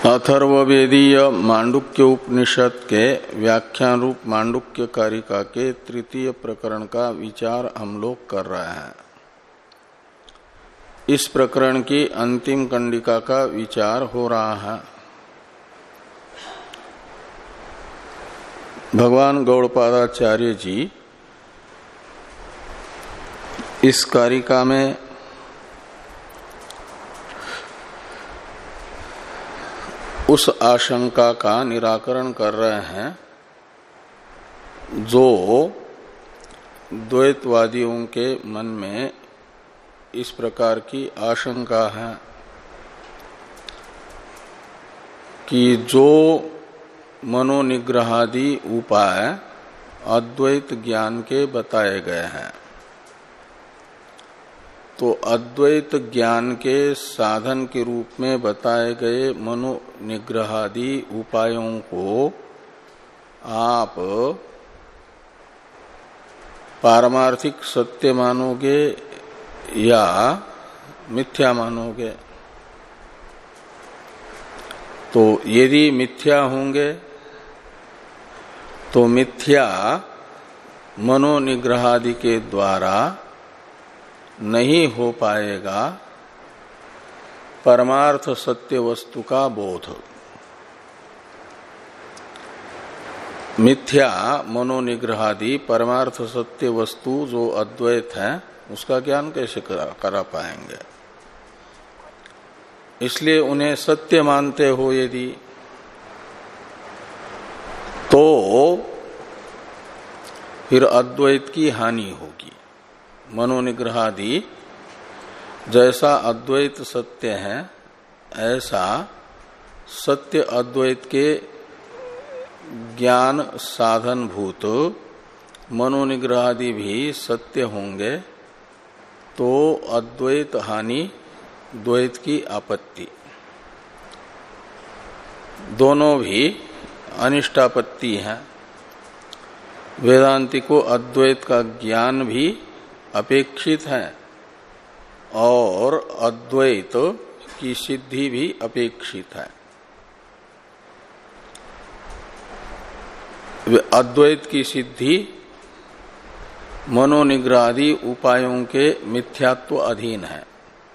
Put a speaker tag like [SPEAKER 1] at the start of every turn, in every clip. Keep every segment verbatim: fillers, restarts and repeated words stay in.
[SPEAKER 1] अथर्ववेदीय मांडुक्य उपनिषद के व्याख्यान रूप मांडुक्य कारिका के तृतीय प्रकरण का विचार हम लोग कर रहे हैं। इस प्रकरण की अंतिम कंडिका का विचार हो रहा है। भगवान गौड़पादाचार्य जी इस कारिका में उस आशंका का निराकरण कर रहे हैं जो द्वैतवादियों के मन में इस प्रकार की आशंका है कि जो मनोनिग्रहादि उपाय अद्वैत ज्ञान के बताए गए हैं, तो अद्वैत ज्ञान के साधन के रूप में बताए गए मनोनिग्रहादि उपायों को आप पारमार्थिक सत्य मानोगे या मिथ्या मानोगे। तो यदि मिथ्या होंगे तो मिथ्या मनोनिग्रहादि के द्वारा नहीं हो पाएगा परमार्थ सत्य वस्तु का बोध। मिथ्या मनोनिग्रहादि परमार्थ सत्य वस्तु जो अद्वैत है उसका ज्ञान कैसे करा, करा पाएंगे। इसलिए उन्हें सत्य मानते हो यदि, तो फिर अद्वैत की हानि होगी। मनोनिग्रहादि जैसा अद्वैत सत्य है ऐसा सत्य अद्वैत के ज्ञान साधन भूत मनोनिग्रहादि भी सत्य होंगे तो अद्वैत हानि, द्वैत की आपत्ति, दोनों भी अनिष्टापत्ति है। वेदांति को अद्वैत का ज्ञान भी अपेक्षित है और अद्वैत की सिद्धि भी अपेक्षित है। अद्वैत की सिद्धि मनोनिग्रहादि उपायों के मिथ्यात्व अधीन है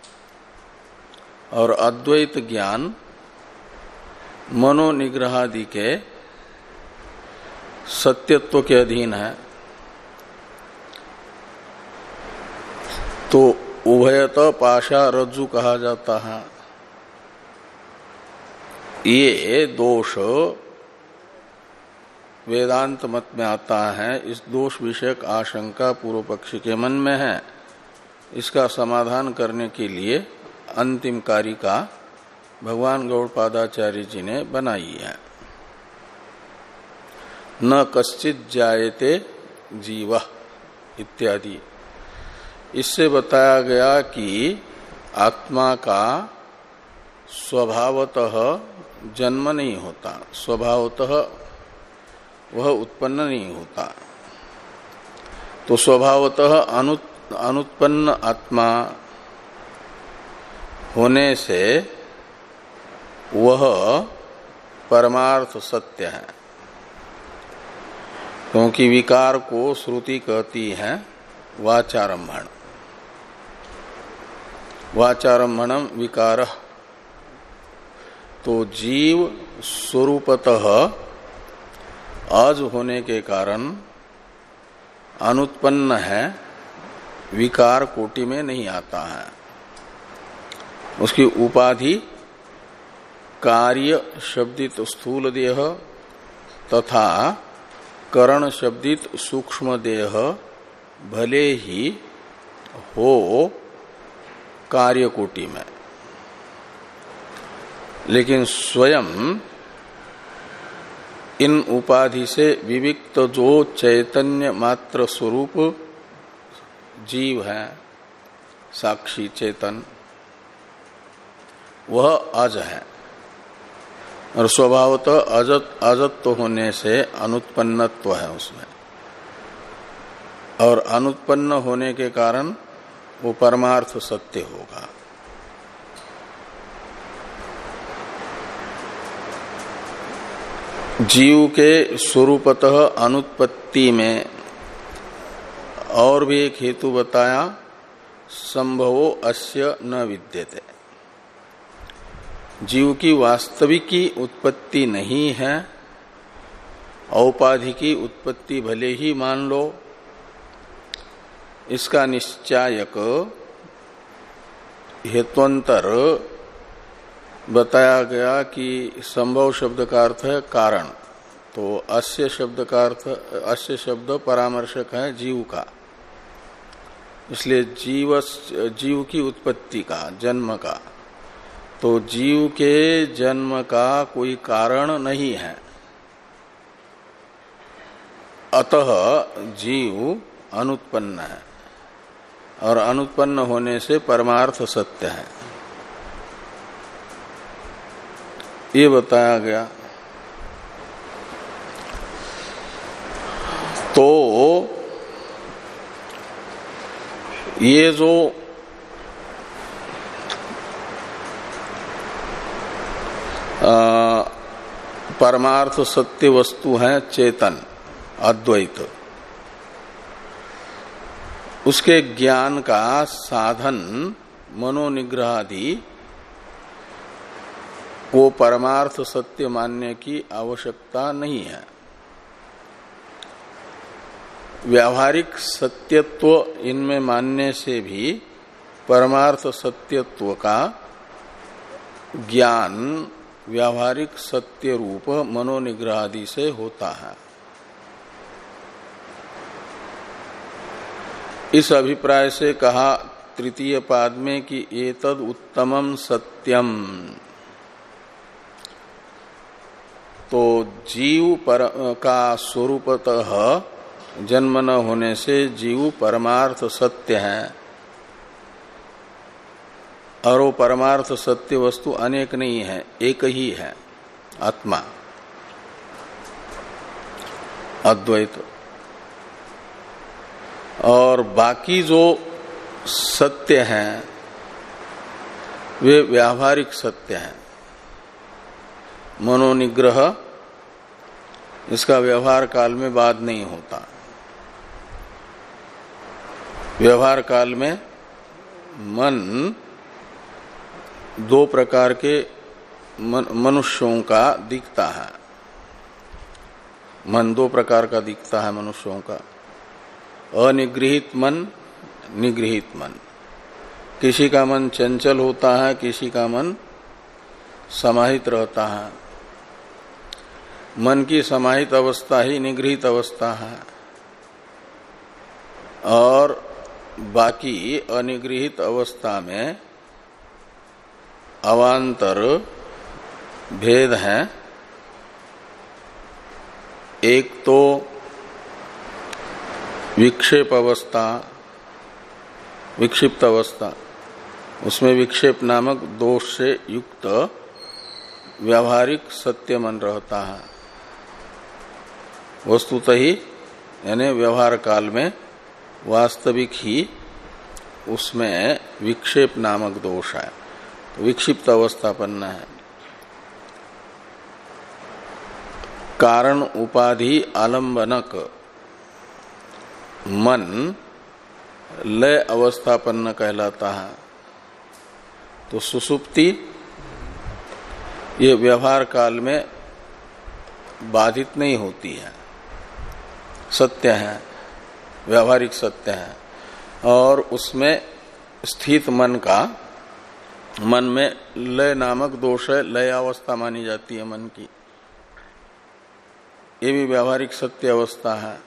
[SPEAKER 1] और अद्वैत ज्ञान मनोनिग्रहादि के सत्यत्व के अधीन है। तो उभयत पाशा रज्जु कहा जाता है। ये दोष वेदांत मत में आता है। इस दोष विषयक आशंका पूर्व पक्षी के मन में है। इसका समाधान करने के लिए अंतिम कारिका भगवान गौड़पादाचार्य जी ने बनाई है। न कश्चित जायते जीव इत्यादि। इससे बताया गया कि आत्मा का स्वभावतः जन्म नहीं होता, स्वभावतः वह उत्पन्न नहीं होता। तो स्वभावतः अनुत, अनुत्पन्न आत्मा होने से वह परमार्थ सत्य है, क्योंकि विकार को श्रुति कहती है वाचारंभण। वाचारंभणम विकारः। तो जीव स्वरूपतः अज होने के कारण अनुत्पन्न है, विकार कोटि में नहीं आता है। उसकी उपाधि कार्य शब्दित स्थूल देह तथा करण शब्दित सूक्ष्म देह भले ही हो कार्य कोटि में, लेकिन स्वयं इन उपाधि से विविक्त जो चैतन्य मात्र स्वरूप जीव है, साक्षी चेतन, वह अज है और स्वभावतः अजत अजत्व होने से अनुत्पन्नत्व है उसमें, और अनुत्पन्न होने के कारण वो परमार्थ सत्य होगा। जीव के स्वरूपतः अनुत्पत्ति में और भी एक हेतु बताया, संभवो अस्य न विद्यते। जीव की वास्तविकी उत्पत्ति नहीं है, औपाधिकी उत्पत्ति भले ही मान लो, इसका निश्चायक हेत्वंतर बताया गया कि संभव शब्द का अर्थ है कारण, तो अस्य शब्द का अर्थ, अस्य शब्द परामर्शक है जीव का, इसलिए जीव जीव की उत्पत्ति का, जन्म का, तो जीव के जन्म का कोई कारण नहीं है, अतः जीव अनुत्पन्न है और अनुत्पन्न होने से परमार्थ सत्य है, ये बताया गया। तो ये जो आ, परमार्थ सत्य वस्तु है चेतन अद्वैत, उसके ज्ञान का साधन मनोनिग्रहादि को परमार्थ सत्य मानने की आवश्यकता नहीं है। व्यावहारिक सत्यत्व इनमें मानने से भी परमार्थ सत्यत्व का ज्ञान व्यावहारिक सत्य रूप मनोनिग्रहादि से होता है। इस अभिप्राय से कहा तृतीय पाद में कि एतद उत्तमम सत्यम, तो जीव पर का स्वरूपतः जन्म न होने से जीव परमार्थ सत्य है, और वो परमार्थ सत्य वस्तु अनेक नहीं है, एक ही है, आत्मा अद्वैत। और बाकी जो सत्य हैं वे व्यावहारिक सत्य हैं। मनोनिग्रह इसका व्यवहार काल में बाद नहीं होता। व्यवहार काल में मन दो प्रकार के मनुष्यों का दिखता है, मन दो प्रकार का दिखता है मनुष्यों का, अनिगृहित मन, निगृहित मन। किसी का मन चंचल होता है, किसी का मन समाहित रहता है। मन की समाहित अवस्था ही निगृहित अवस्था है, और बाकी अनिगृहित अवस्था में अवांतर भेद है। एक तो विक्षेप अवस्था, विक्षिप्त अवस्था, उसमें विक्षेप नामक दोष से युक्त व्यावहारिक सत्य मन रहता है। वस्तुतः ही यानी व्यवहार काल में वास्तविक ही उसमें विक्षेप नामक दोष है, विक्षिप्त अवस्थापन्न है। कारण उपाधि आलंबनक मन लय अवस्थापन्न कहलाता है। तो सुसुप्ति ये व्यवहार काल में बाधित नहीं होती है, सत्य है, व्यावहारिक सत्य है, और उसमें स्थित मन का, मन में लय नामक दोष है, लय अवस्था मानी जाती है मन की, ये भी व्यावहारिक सत्य अवस्था है।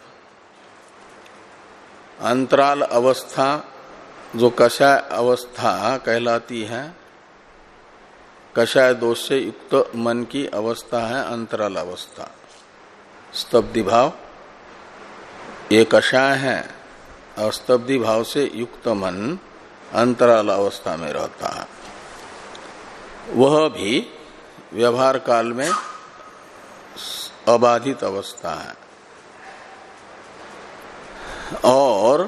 [SPEAKER 1] अंतराल अवस्था जो कषाय अवस्था कहलाती है, कषाय दोष से युक्त मन की अवस्था है अंतराल अवस्था। स्तब्धि भाव ये कषाय है, और स्तब्धि भाव से युक्त मन अंतराल अवस्था में रहता है। वह भी व्यवहार काल में अबाधित अवस्था है। और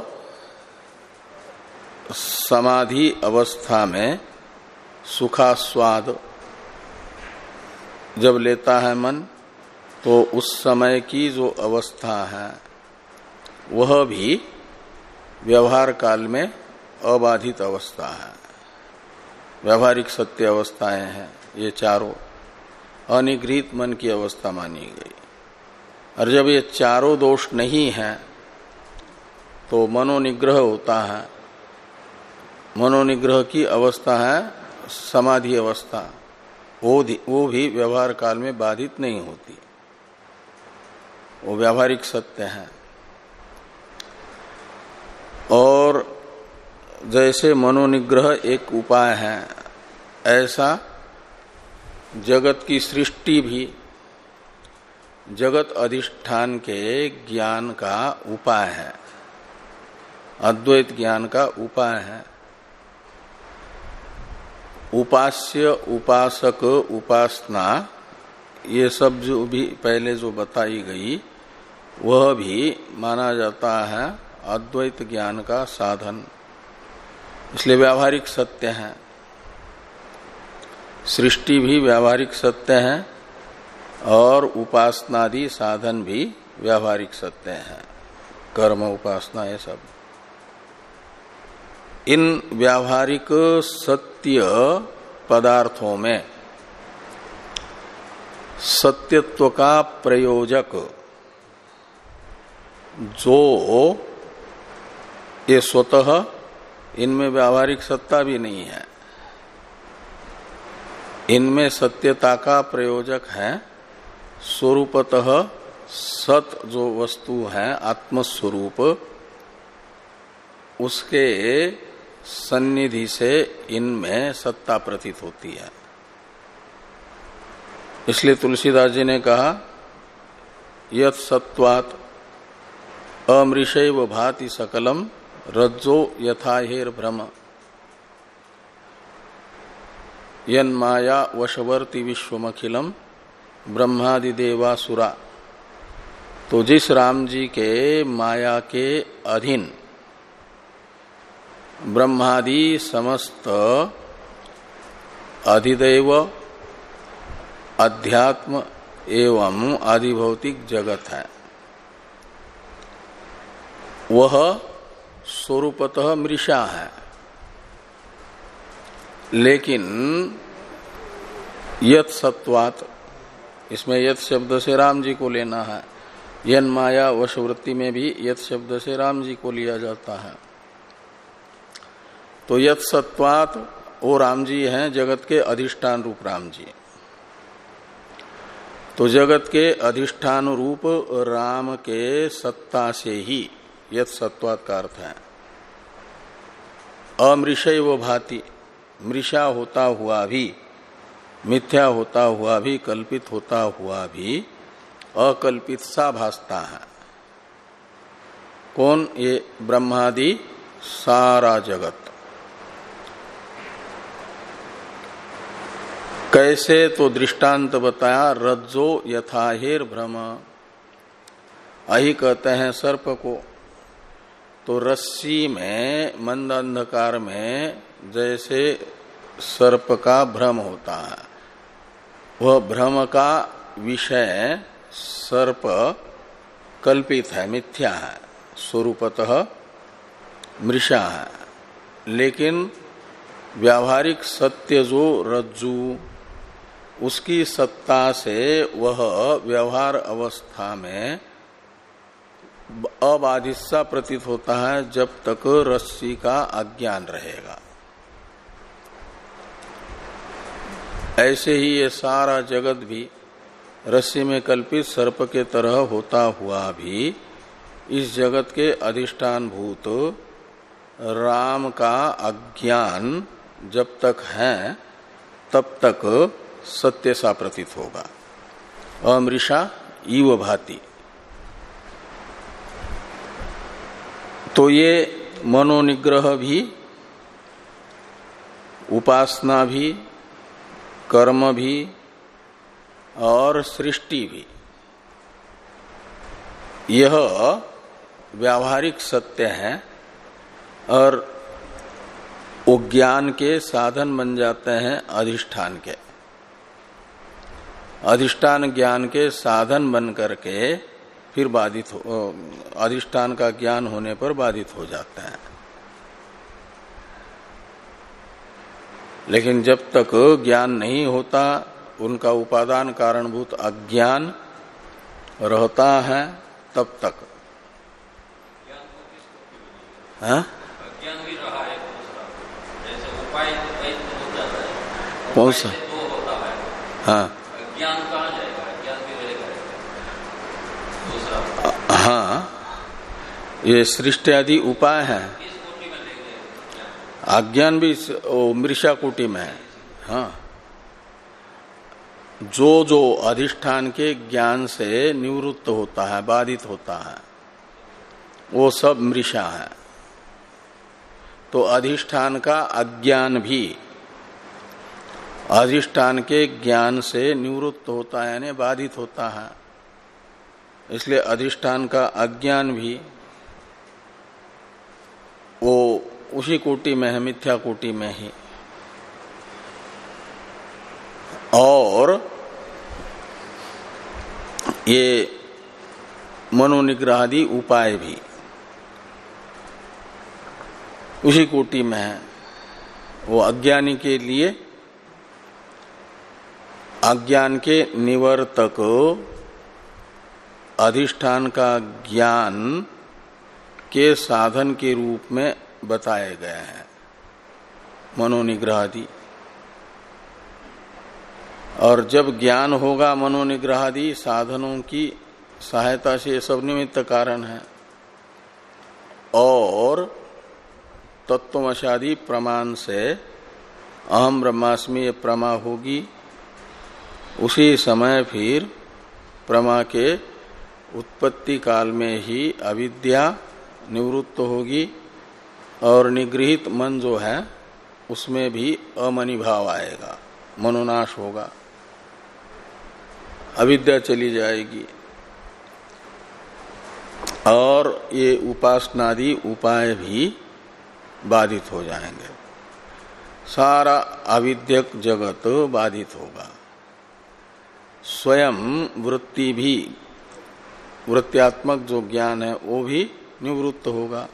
[SPEAKER 1] समाधि अवस्था में सुखास्वाद जब लेता है मन, तो उस समय की जो अवस्था है वह भी व्यवहार काल में अबाधित अवस्था है। व्यवहारिक सत्य अवस्थाएं हैं ये चारों, अनिगृहीत मन की अवस्था मानी गई। और जब ये चारों दोष नहीं है तो मनोनिग्रह होता है। मनोनिग्रह की अवस्था है समाधि अवस्था, वो वो भी व्यवहार काल में बाधित नहीं होती, वो व्यावहारिक सत्य है। और जैसे मनोनिग्रह एक उपाय है, ऐसा जगत की सृष्टि भी जगत अधिष्ठान के ज्ञान का उपाय है, अद्वैत ज्ञान का उपाय है। उपास्य, उपासक, उपासना ये सब जो भी पहले जो बताई गई वह भी माना जाता है अद्वैत ज्ञान का साधन, इसलिए व्यावहारिक सत्य है। सृष्टि भी व्यावहारिक सत्य है और उपासनादि साधन भी व्यावहारिक सत्य है, कर्म उपासना ये सब। इन व्यावहारिक सत्य पदार्थों में सत्यत्व का प्रयोजक जो ये स्वतः इनमें व्यावहारिक सत्ता भी नहीं है, इनमें सत्यता का प्रयोजक है स्वरूपतः सत जो वस्तु है आत्मस्वरूप, उसके सन्निधि से इनमें सत्ता प्रतीत होती है। इसलिए तुलसीदास जी ने कहा यत् सत्वात् अमृषैव भाति सकलम रज्जो यथा हेर भ्रम यन्माया वशवर्ति विश्वमखिलम ब्रह्मादि देवासुरा। तो जिस राम जी के माया के अधीन ब्रह्मादि समस्त अधिदैव अध्यात्म एवं आदिभौतिक जगत है, वह स्वरूपतः मृषा है। लेकिन यत् सत्वात्, इसमें यत् शब्द से राम जी को लेना है। यन माया वशवृत्ति में भी यत् शब्द से राम जी को लिया जाता है। तो यत् सत्वात् वो राम जी हैं, जगत के अधिष्ठान रूप राम जी। तो जगत के अधिष्ठान रूप राम के सत्ता से ही यत् सत्वात् का अर्थ है। अमृषैव भाति, मृषा होता हुआ भी, मिथ्या होता हुआ भी, कल्पित होता हुआ भी अकल्पित सा भासता है। कौन? ये ब्रह्मादि सारा जगत। कैसे? तो दृष्टांत बताया, रज्जो यथाहेर भ्रम। अहि कहते हैं सर्प को। तो रस्सी में, मंद अंधकार में जैसे सर्प का भ्रम होता है, वह भ्रम का विषय सर्प कल्पित है, मिथ्या है, स्वरूपतः मृषा है। लेकिन व्यावहारिक सत्य जो रज्जु, उसकी सत्ता से वह व्यवहार अवस्था में अबाधित सा प्रतीत होता है जब तक रस्सी का अज्ञान रहेगा। ऐसे ही ये सारा जगत भी रस्सी में कल्पित सर्प के तरह होता हुआ भी इस जगत के अधिष्ठान भूत राम का अज्ञान जब तक है तब तक सत्य सा प्रतीत होगा। अमृषा इव भाति। तो ये मनोनिग्रह भी, उपासना भी, कर्म भी और सृष्टि भी, यह व्यावहारिक सत्य है और वो ज्ञान के साधन बन जाते हैं अधिष्ठान के। अधिष्ठान ज्ञान के साधन बन करके फिर बाधित हो, अधिष्ठान का ज्ञान होने पर बाधित हो जाते हैं। लेकिन जब तक ज्ञान नहीं होता, उनका उपादान कारणभूत अज्ञान रहता है, तब तक हाँ? कौन सा? हाँ हाँ, ये सृष्टि आदि उपाय है। अज्ञान भी मृषा कोटि में है। हाँ, जो जो अधिष्ठान के ज्ञान से निवृत्त होता है, बाधित होता है, वो सब मृषा है। तो अधिष्ठान का अज्ञान भी अधिष्ठान के ज्ञान से निवृत्त होता है, यानी बाधित होता है। इसलिए अधिष्ठान का अज्ञान भी वो उसी कोटि में है, मिथ्या कोटि में ही। और ये मनोनिग्रहादि उपाय भी उसी कोटि में है। वो अज्ञानी के लिए अज्ञान के निवर्तक अधिष्ठान का ज्ञान के साधन के रूप में बताए गए हैं, मनोनिग्रहादि। और जब ज्ञान होगा मनोनिग्रहादि साधनों की सहायता से, ये सब निमित्त कारण है। और तत्वमशादि प्रमाण से अहम ब्रह्मास्मि ये प्रमा होगी। उसी समय फिर प्रमा के उत्पत्ति काल में ही अविद्या निवृत्त होगी और निगृहित मन जो है उसमें भी अमनि भाव आएगा, मनोनाश होगा, अविद्या चली जाएगी। और ये उपासनादि उपाय भी बाधित हो जाएंगे, सारा अविद्यक जगत बाधित होगा। स्वयं वृत्ति भी, वृत्त्यात्मक जो ज्ञान है वो भी निवृत्त होगा।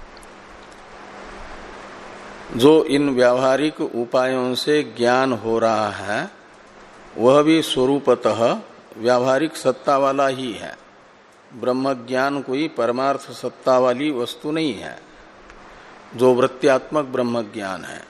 [SPEAKER 1] जो इन व्यावहारिक उपायों से ज्ञान हो रहा है वह भी स्वरूपतः व्यावहारिक सत्ता वाला ही है। ब्रह्म ज्ञान कोई परमार्थ सत्ता वाली वस्तु नहीं है, जो वृत्त्यात्मक ब्रह्म ज्ञान है।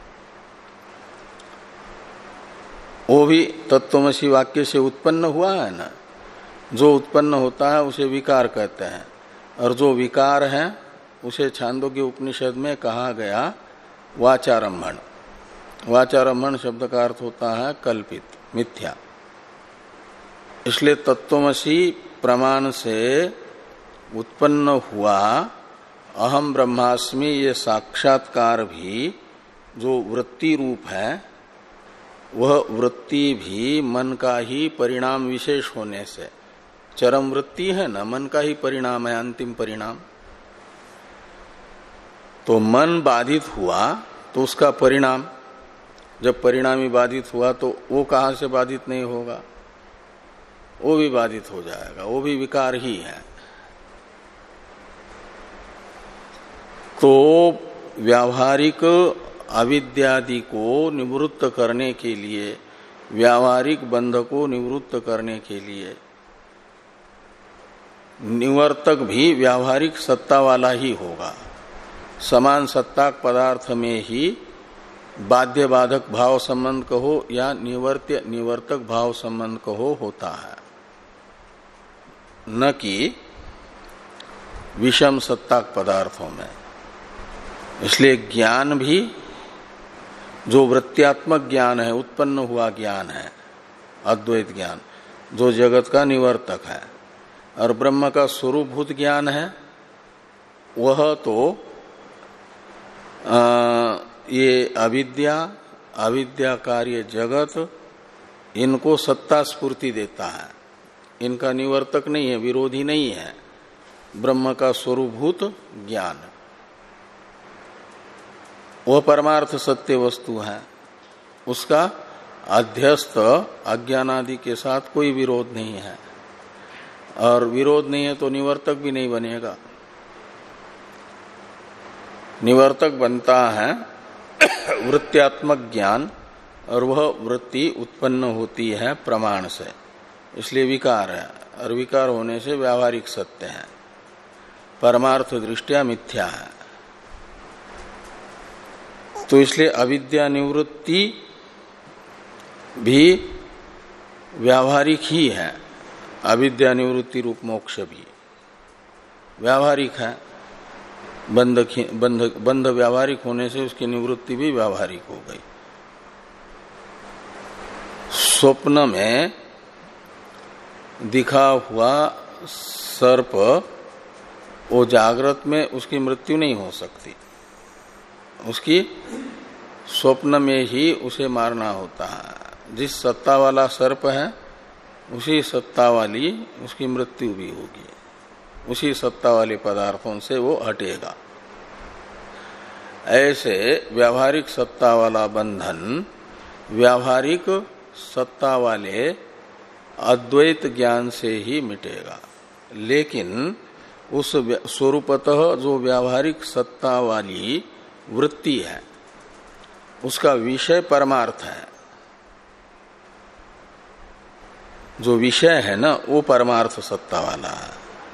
[SPEAKER 1] वो भी तत्वमसी वाक्य से उत्पन्न हुआ है ना। जो उत्पन्न होता है उसे विकार कहते हैं, और जो विकार है उसे छांदोग्य उपनिषद में कहा गया वाचारंभण। वाचारंभण शब्द का अर्थ होता है कल्पित, मिथ्या। इसलिए तत्वमसी प्रमाण से उत्पन्न हुआ अहम ब्रह्मास्मि ये साक्षात्कार भी जो वृत्ति रूप है, वह वृत्ति भी मन का ही परिणाम विशेष होने से, चरम वृत्ति है ना, मन का ही परिणाम है, अंतिम परिणाम। तो मन बाधित हुआ तो उसका परिणाम, जब परिणामी बाधित हुआ तो वो कहां से बाधित नहीं होगा, वो भी बाधित हो जाएगा, वो भी विकार ही है। तो व्यावहारिक अविद्यादि को निवृत्त करने के लिए, व्यावहारिक बंध को निवृत्त करने के लिए निवर्तक भी व्यावहारिक सत्ता वाला ही होगा। समान सत्ताक पदार्थ में ही बाध्य बाधक भाव संबंध कहो या निवर्त्य निवर्तक भाव संबंध कहो होता है, न कि विषम सत्ताक पदार्थों में। इसलिए ज्ञान भी जो वृत्त्यात्मक ज्ञान है, उत्पन्न हुआ ज्ञान है, अद्वैत ज्ञान जो जगत का निवर्तक है, और ब्रह्म का स्वरूपभूत ज्ञान है, वह तो आ, ये अविद्या, अविद्या कार्य जगत, इनको सत्ता स्फूर्ति देता है। इनका निवर्तक नहीं है, विरोधी नहीं है। ब्रह्म का स्वरूपभूत ज्ञान वह परमार्थ सत्य वस्तु है, उसका अध्यस्त अज्ञानादि के साथ कोई विरोध नहीं है, और विरोध नहीं है तो निवर्तक भी नहीं बनेगा। निवर्तक बनता है वृत्त्यात्मक ज्ञान, और वह वृत्ति उत्पन्न होती है प्रमाण से, इसलिए विकार है, और विकार होने से व्यावहारिक सत्य है, परमार्थ दृष्टिया मिथ्या है। तो इसलिए अविद्या निवृत्ति भी व्यावहारिक ही है, अविद्या निवृत्ति रूप मोक्ष भी व्यावहारिक है। बंध बंध बंध व्यावहारिक होने से उसकी निवृत्ति भी व्यावहारिक हो गई। स्वप्न में दिखा हुआ सर्प वो जागृत में उसकी मृत्यु नहीं हो सकती, उसकी स्वप्न में ही उसे मारना होता है। जिस सत्ता वाला सर्प है उसी सत्ता वाली उसकी मृत्यु भी होगी, उसी सत्ता वाले पदार्थों से वो हटेगा। ऐसे व्यावहारिक सत्ता वाला बंधन व्यावहारिक सत्ता वाले अद्वैत ज्ञान से ही मिटेगा, लेकिन उस स्वरूपतः जो व्यावहारिक सत्ता वाली वृत्ति है उसका विषय परमार्थ है। जो विषय है ना वो परमार्थ सत्ता वाला है,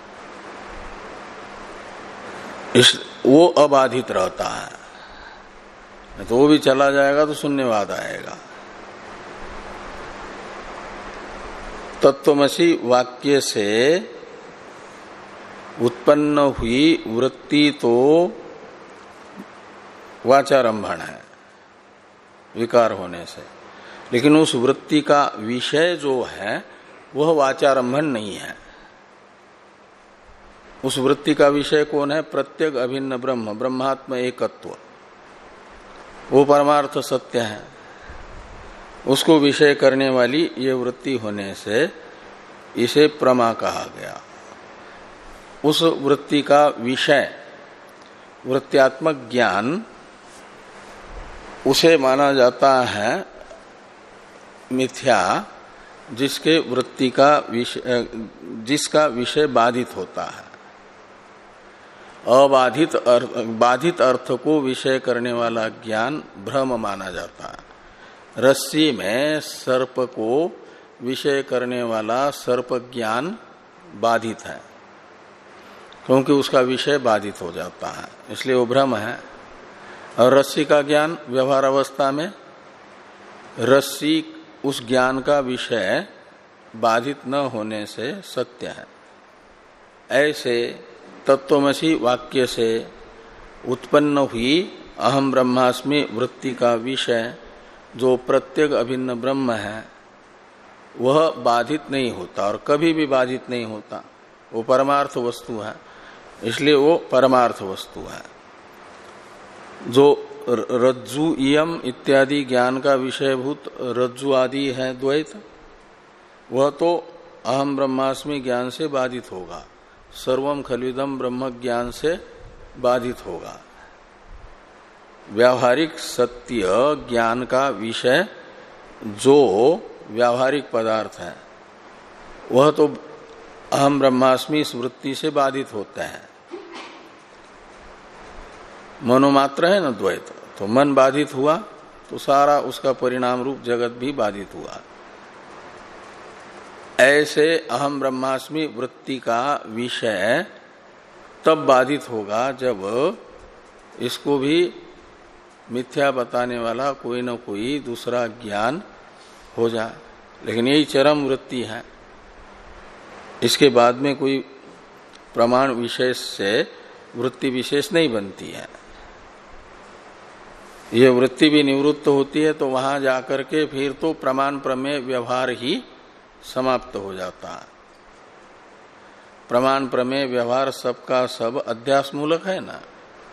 [SPEAKER 1] इस वो अबाधित रहता है। तो वो भी चला जाएगा तो शून्यवाद आएगा। तत्वमसि वाक्य से उत्पन्न हुई वृत्ति तो वाचारंभण है विकार होने से, लेकिन उस वृत्ति का विषय जो है वह वाचारंभन नहीं है। उस वृत्ति का विषय कौन है? प्रत्येक अभिन्न ब्रह्म, ब्रह्मात्म एकत्व, वो परमार्थ सत्य है। उसको विषय करने वाली ये वृत्ति होने से इसे प्रमा कहा गया। उस वृत्ति का विषय वृत्त्यात्मक ज्ञान उसे माना जाता है मिथ्या, जिसके वृत्ति का विषय जिसका विषय बाधित होता है। अबाधित अर्थ, बाधित अर्थ को विषय करने वाला ज्ञान भ्रम माना जाता है। रस्सी में सर्प को विषय करने वाला सर्प ज्ञान बाधित है, क्योंकि उसका विषय बाधित हो जाता है, इसलिए वो भ्रम है। और रस्सी का ज्ञान व्यवहार अवस्था में रस्सी उस ज्ञान का विषय बाधित न होने से सत्य है। ऐसे तत्वमसि वाक्य से उत्पन्न हुई अहम ब्रह्मास्मि वृत्ति का विषय जो प्रत्येक अभिन्न ब्रह्म है वह बाधित नहीं होता और कभी भी बाधित नहीं होता। वो परमार्थ वस्तु है, इसलिए वो परमार्थ वस्तु है। जो रज्जु इयम इत्यादि ज्ञान का विषयभूत रज्जु आदि है द्वैत, वह तो अहम ब्रह्मास्मि ज्ञान से बाधित होगा, सर्वम खलविदम ब्रह्म ज्ञान से बाधित होगा। व्यावहारिक सत्य ज्ञान का विषय जो व्यावहारिक पदार्थ है वह तो अहम ब्रह्मास्मि इस वृत्ति से बाधित होते हैं। मनोमात्र है न द्वैत, तो मन बाधित हुआ तो सारा उसका परिणाम रूप जगत भी बाधित हुआ। ऐसे अहम ब्रह्मास्मि वृत्ति का विषय तब बाधित होगा जब इसको भी मिथ्या बताने वाला कोई न कोई दूसरा ज्ञान हो जाए। लेकिन यही चरम वृत्ति है, इसके बाद में कोई प्रमाण विशेष से वृत्ति विशेष नहीं बनती है। ये वृत्ति भी निवृत्त होती है तो वहां जाकर के फिर तो प्रमाण प्रमेय व्यवहार ही समाप्त हो जाता है। प्रमाण प्रमेय व्यवहार सबका सब अध्यास मूलक है ना।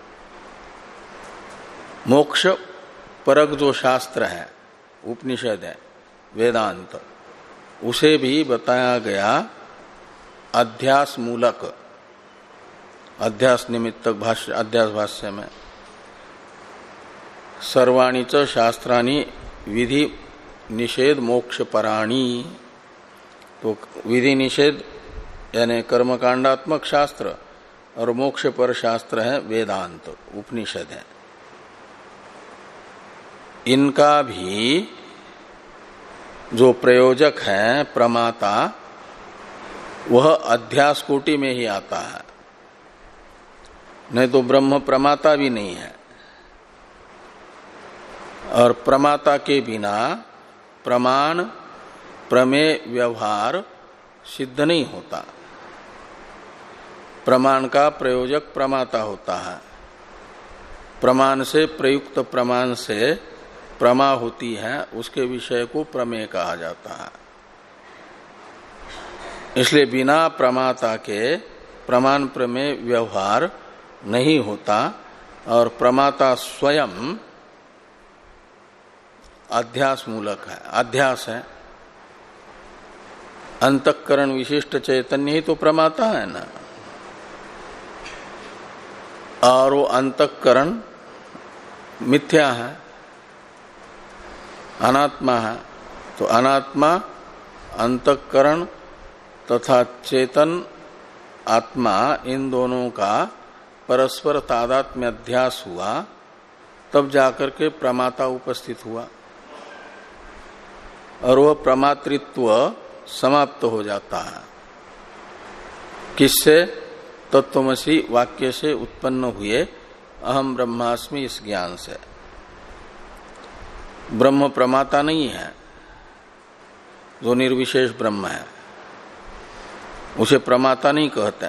[SPEAKER 1] मोक्ष परक जो शास्त्र है, उपनिषद है, वेदांत, उसे भी बताया गया अध्यास मूलक, अध्यास निमित्तक भाष्य, अध्यास भाष्य में सर्वाणि च शास्त्राणि विधि निषेध मोक्ष पराणी। तो विधि निषेध यानी कर्मकांडात्मक शास्त्र और मोक्ष पर शास्त्र है वेदांत, उपनिषद है। इनका भी जो प्रयोजक है प्रमाता, वह अध्यास कोटि में ही आता है, नहीं तो ब्रह्म प्रमाता भी नहीं है। और प्रमाता के बिना प्रमाण प्रमेय व्यवहार सिद्ध नहीं होता। प्रमाण का प्रयोजक प्रमाता होता है। प्रमाण से प्रयुक्त प्रमाण से प्रमा होती है, उसके विषय को प्रमेय कहा जाता है। इसलिए बिना प्रमाता के प्रमाण प्रमेय व्यवहार नहीं होता। और प्रमाता स्वयं अध्यास मूलक है, अध्यास है। अंतःकरण विशिष्ट चैतन्य ही तो प्रमाता है ना। और वो अंतःकरण मिथ्या है, अनात्मा है। तो अनात्मा, अंतःकरण तथा चेतन आत्मा, इन दोनों का परस्पर तादात्म्य अध्यास हुआ, तब जाकर के प्रमाता उपस्थित हुआ और वह प्रमातृत्व समाप्त हो जाता है। किससे? तत्वमसि वाक्य से उत्पन्न हुए अहम ब्रह्मास्मि इस ज्ञान से। ब्रह्म प्रमाता नहीं है, जो निर्विशेष ब्रह्म है उसे प्रमाता नहीं कहते।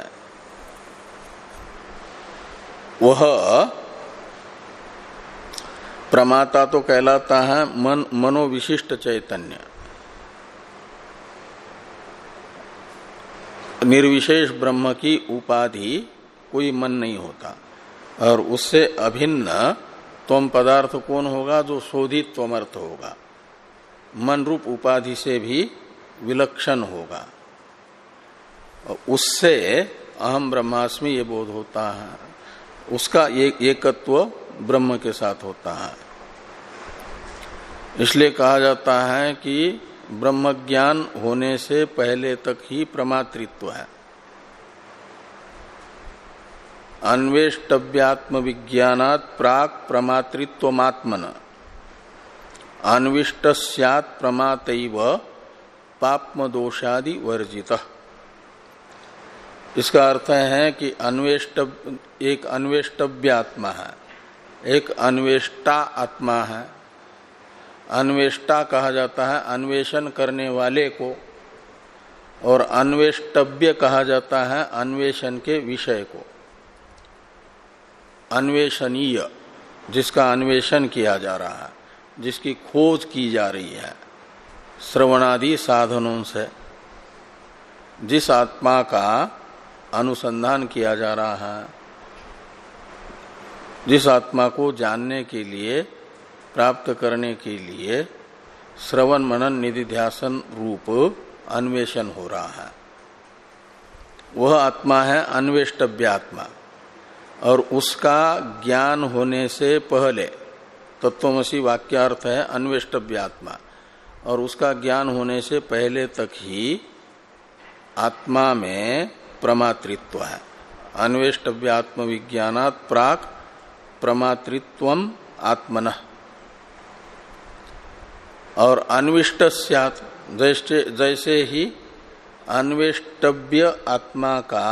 [SPEAKER 1] वह प्रमाता तो कहलाता है मन मनोविशिष्ट चैतन्य। निर्विशेष ब्रह्म की उपाधि कोई मन नहीं होता। और उससे अभिन्न त्वम पदार्थ कौन होगा? जो शोधित त्वमर्थ होगा, मन रूप उपाधि से भी विलक्षण होगा। उससे अहम ब्रह्मास्मि ये बोध होता है, उसका एक एकत्व ब्रह्म के साथ होता है। इसलिए कहा जाता है कि ब्रह्म ज्ञान होने से पहले तक ही प्रमातृत्व है। अन्वेष्टव्यात्म विज्ञानात् प्राक प्रमातृत्वमात्मन अन्विष्ट स्यात् प्रमातैव पाप्म दोषादि वर्जितः। इसका अर्थ है कि अन्वेष्ट एक अन्वेष्टव्यात्मा है, एक अन्वेष्टा आत्मा है। अन्वेष्टा कहा जाता है अन्वेषण करने वाले को, और अन्वेष्टव्य कहा जाता है अन्वेषण के विषय को। अन्वेषणीय, जिसका अन्वेषण किया जा रहा है, जिसकी खोज की जा रही है श्रवणादि साधनों से, जिस आत्मा का अनुसंधान किया जा रहा है, जिस आत्मा को जानने के लिए, प्राप्त करने के लिए श्रवण मनन निधिध्यासन रूप अन्वेषण हो रहा है, वह आत्मा है अन्वेष्टव्य आत्मा। और उसका ज्ञान होने से पहले, तत्वमसि वाक्यार्थ है अन्वेष्टव्य आत्मा, और उसका ज्ञान होने से पहले तक ही आत्मा में प्रमातृत्व है। अन्वेष्टव्य आत्म विज्ञानात् प्राक प्रमातृत्वम आत्मनः। और अन्विष्ट स्यात्, जैसे जैसे ही अन्वेष्टव्य आत्मा का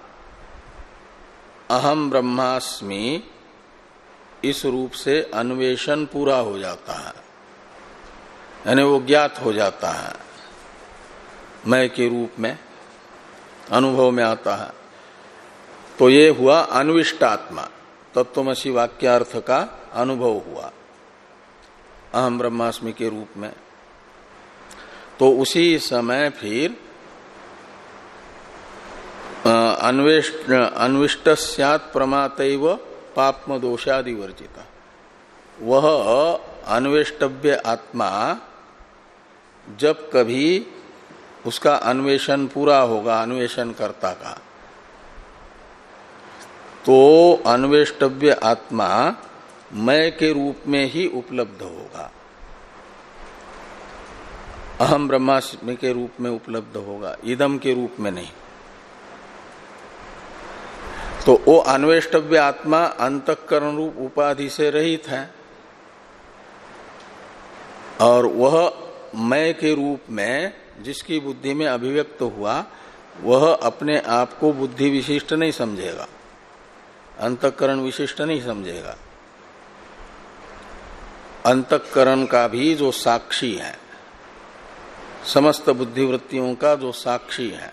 [SPEAKER 1] अहम ब्रह्मास्मि इस रूप से अन्वेषण पूरा हो जाता है, यानी वो ज्ञात हो जाता है, मैं के रूप में अनुभव में आता है, तो ये हुआ अन्विष्ट आत्मा। तत्वमसि वाक्यार्थ का अनुभव हुआ अहम ब्रह्मास्मि के रूप में। तो उसी समय फिर अन्वेष्ट अन्विष्ट स्यात् प्रमातैव पाप्म दोषादि वर्जिता। वह अन्वेष्टव्य आत्मा जब कभी उसका अन्वेषण पूरा होगा अन्वेषण कर्ता का, तो अन्वेष्टव्य आत्मा मैं के रूप में ही उपलब्ध होगा। अहम ब्रह्मास्मि के रूप में उपलब्ध होगा, इदम के रूप में नहीं। तो वो अन्वेष्टव्य आत्मा अंतःकरण रूप उपाधि से रहित है और वह मैं के रूप में जिसकी बुद्धि में अभिव्यक्त हुआ वह अपने आप को बुद्धि विशिष्ट नहीं समझेगा, अंतःकरण विशिष्ट नहीं समझेगा। अंतःकरण का भी जो साक्षी है, समस्त बुद्धिवृत्तियों का जो साक्षी है,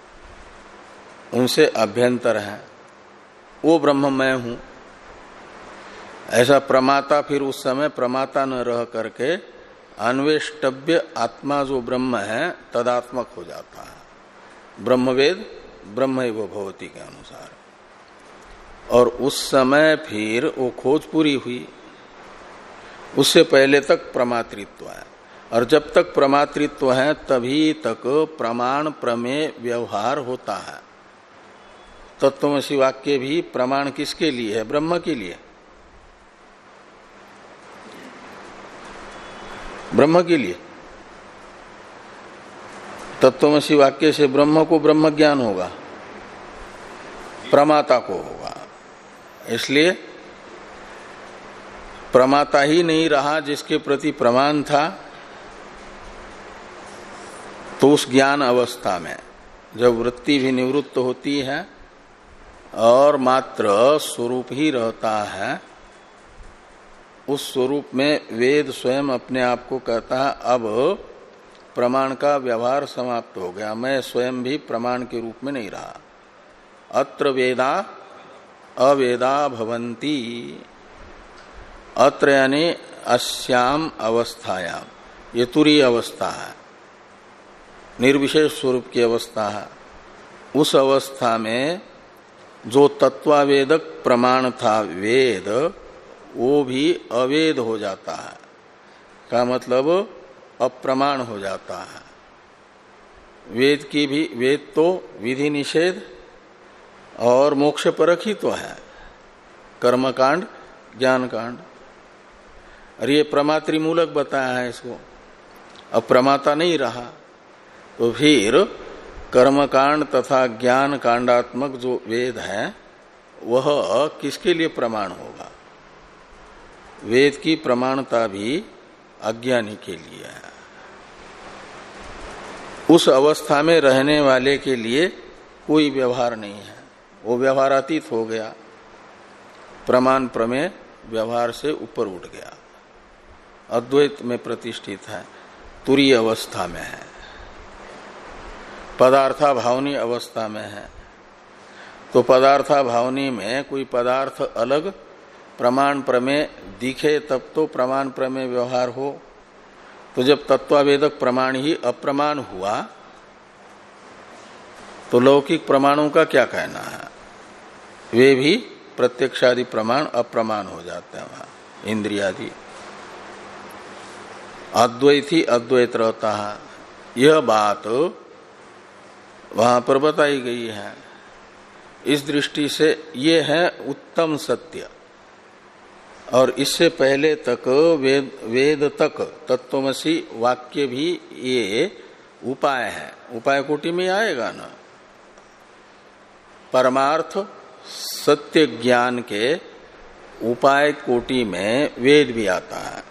[SPEAKER 1] उनसे अभ्यंतर है, वो ब्रह्म मैं हूं। ऐसा प्रमाता फिर उस समय प्रमाता न रह करके अन्वेष्टव्य आत्मा जो ब्रह्म है तदात्मक हो जाता है, ब्रह्मवेद ब्रह्मैव भवति के अनुसार। और उस समय फिर वो खोज पूरी हुई। उससे पहले तक प्रमातृत्व है, और जब तक प्रमातृत्व है तभी तक प्रमाण प्रमेय व्यवहार होता है। तत्वमसि वाक्य भी प्रमाण किसके लिए है? ब्रह्म के लिए, ब्रह्म के लिए। तत्वमसि वाक्य से ब्रह्म को ब्रह्म ज्ञान होगा, प्रमाता को होगा। इसलिए प्रमाता ही नहीं रहा जिसके प्रति प्रमाण था, तो उस ज्ञान अवस्था में जब वृत्ति भी निवृत्त होती है और मात्र स्वरूप ही रहता है, उस स्वरूप में वेद स्वयं अपने आप को कहता है अब प्रमाण का व्यवहार समाप्त हो गया, मैं स्वयं भी प्रमाण के रूप में नहीं रहा। अत्र वेदा अवेदा भवन्ति, अत्र यानी अस्याम अवस्थायाम, ये तुरीय अवस्था है, निर्विशेष स्वरूप की अवस्था है। उस अवस्था में जो तत्वावेदक प्रमाण था वेद, वो भी अवेद हो जाता है, का मतलब अप्रमाण हो जाता है। वेद की भी, वेद तो विधि निषेध और मोक्ष परक ही तो है, कर्मकांड ज्ञान कांड, और ये प्रमातृमूलक बताया है इसको। अब प्रमाता नहीं रहा तो फिर कर्मकांड तथा ज्ञान कांडात्मक जो वेद है वह किसके लिए प्रमाण होगा? वेद की प्रमाणता भी अज्ञानी के लिए है। उस अवस्था में रहने वाले के लिए कोई व्यवहार नहीं है, वो व्यवहारातीत हो गया, प्रमाण प्रमेय व्यवहार से ऊपर उठ गया, अद्वैत में प्रतिष्ठित है, तुरीय अवस्था में है, पदार्था भावनी अवस्था में है। तो पदार्था भावनी में कोई पदार्थ अलग प्रमाण प्रमेय दिखे तब तो प्रमाण प्रमेय व्यवहार हो। तो जब तत्वावेदक प्रमाण ही अप्रमाण हुआ तो लौकिक प्रमाणों का क्या कहना है? वे भी प्रत्यक्षादि प्रमाण अप्रमाण हो जाते हैं, वहां इंद्रियादि। अद्वैत ही अद्वैत रहता है, यह बात वहां पर बताई गई है। इस दृष्टि से ये है उत्तम सत्य। और इससे पहले तक वेद वेद तक तत्वमसि वाक्य भी ये उपाय है, उपाय कोटि में आएगा ना। परमार्थ सत्य ज्ञान के उपाय कोटि में वेद भी आता है,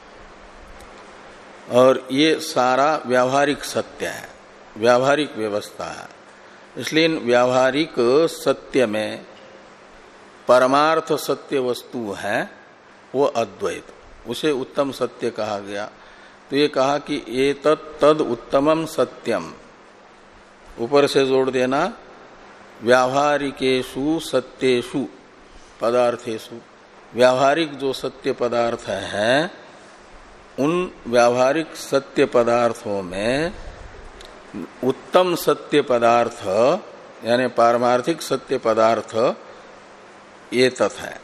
[SPEAKER 1] और ये सारा व्यावहारिक सत्य है, व्यावहारिक व्यवस्था है। इसलिए इन व्यावहारिक सत्य में परमार्थ सत्य वस्तु है वो अद्वैत, उसे उत्तम सत्य कहा गया। तो ये कहा कि ये तद उत्तमम सत्यम, ऊपर से जोड़ देना, व्यावहारिकेषु सत्येषु पदार्थेषु, व्यावहारिक जो सत्य पदार्थ है उन व्यावहारिक सत्य पदार्थों में उत्तम सत्य पदार्थ यानी पारमार्थिक सत्य पदार्थ ये तत् है,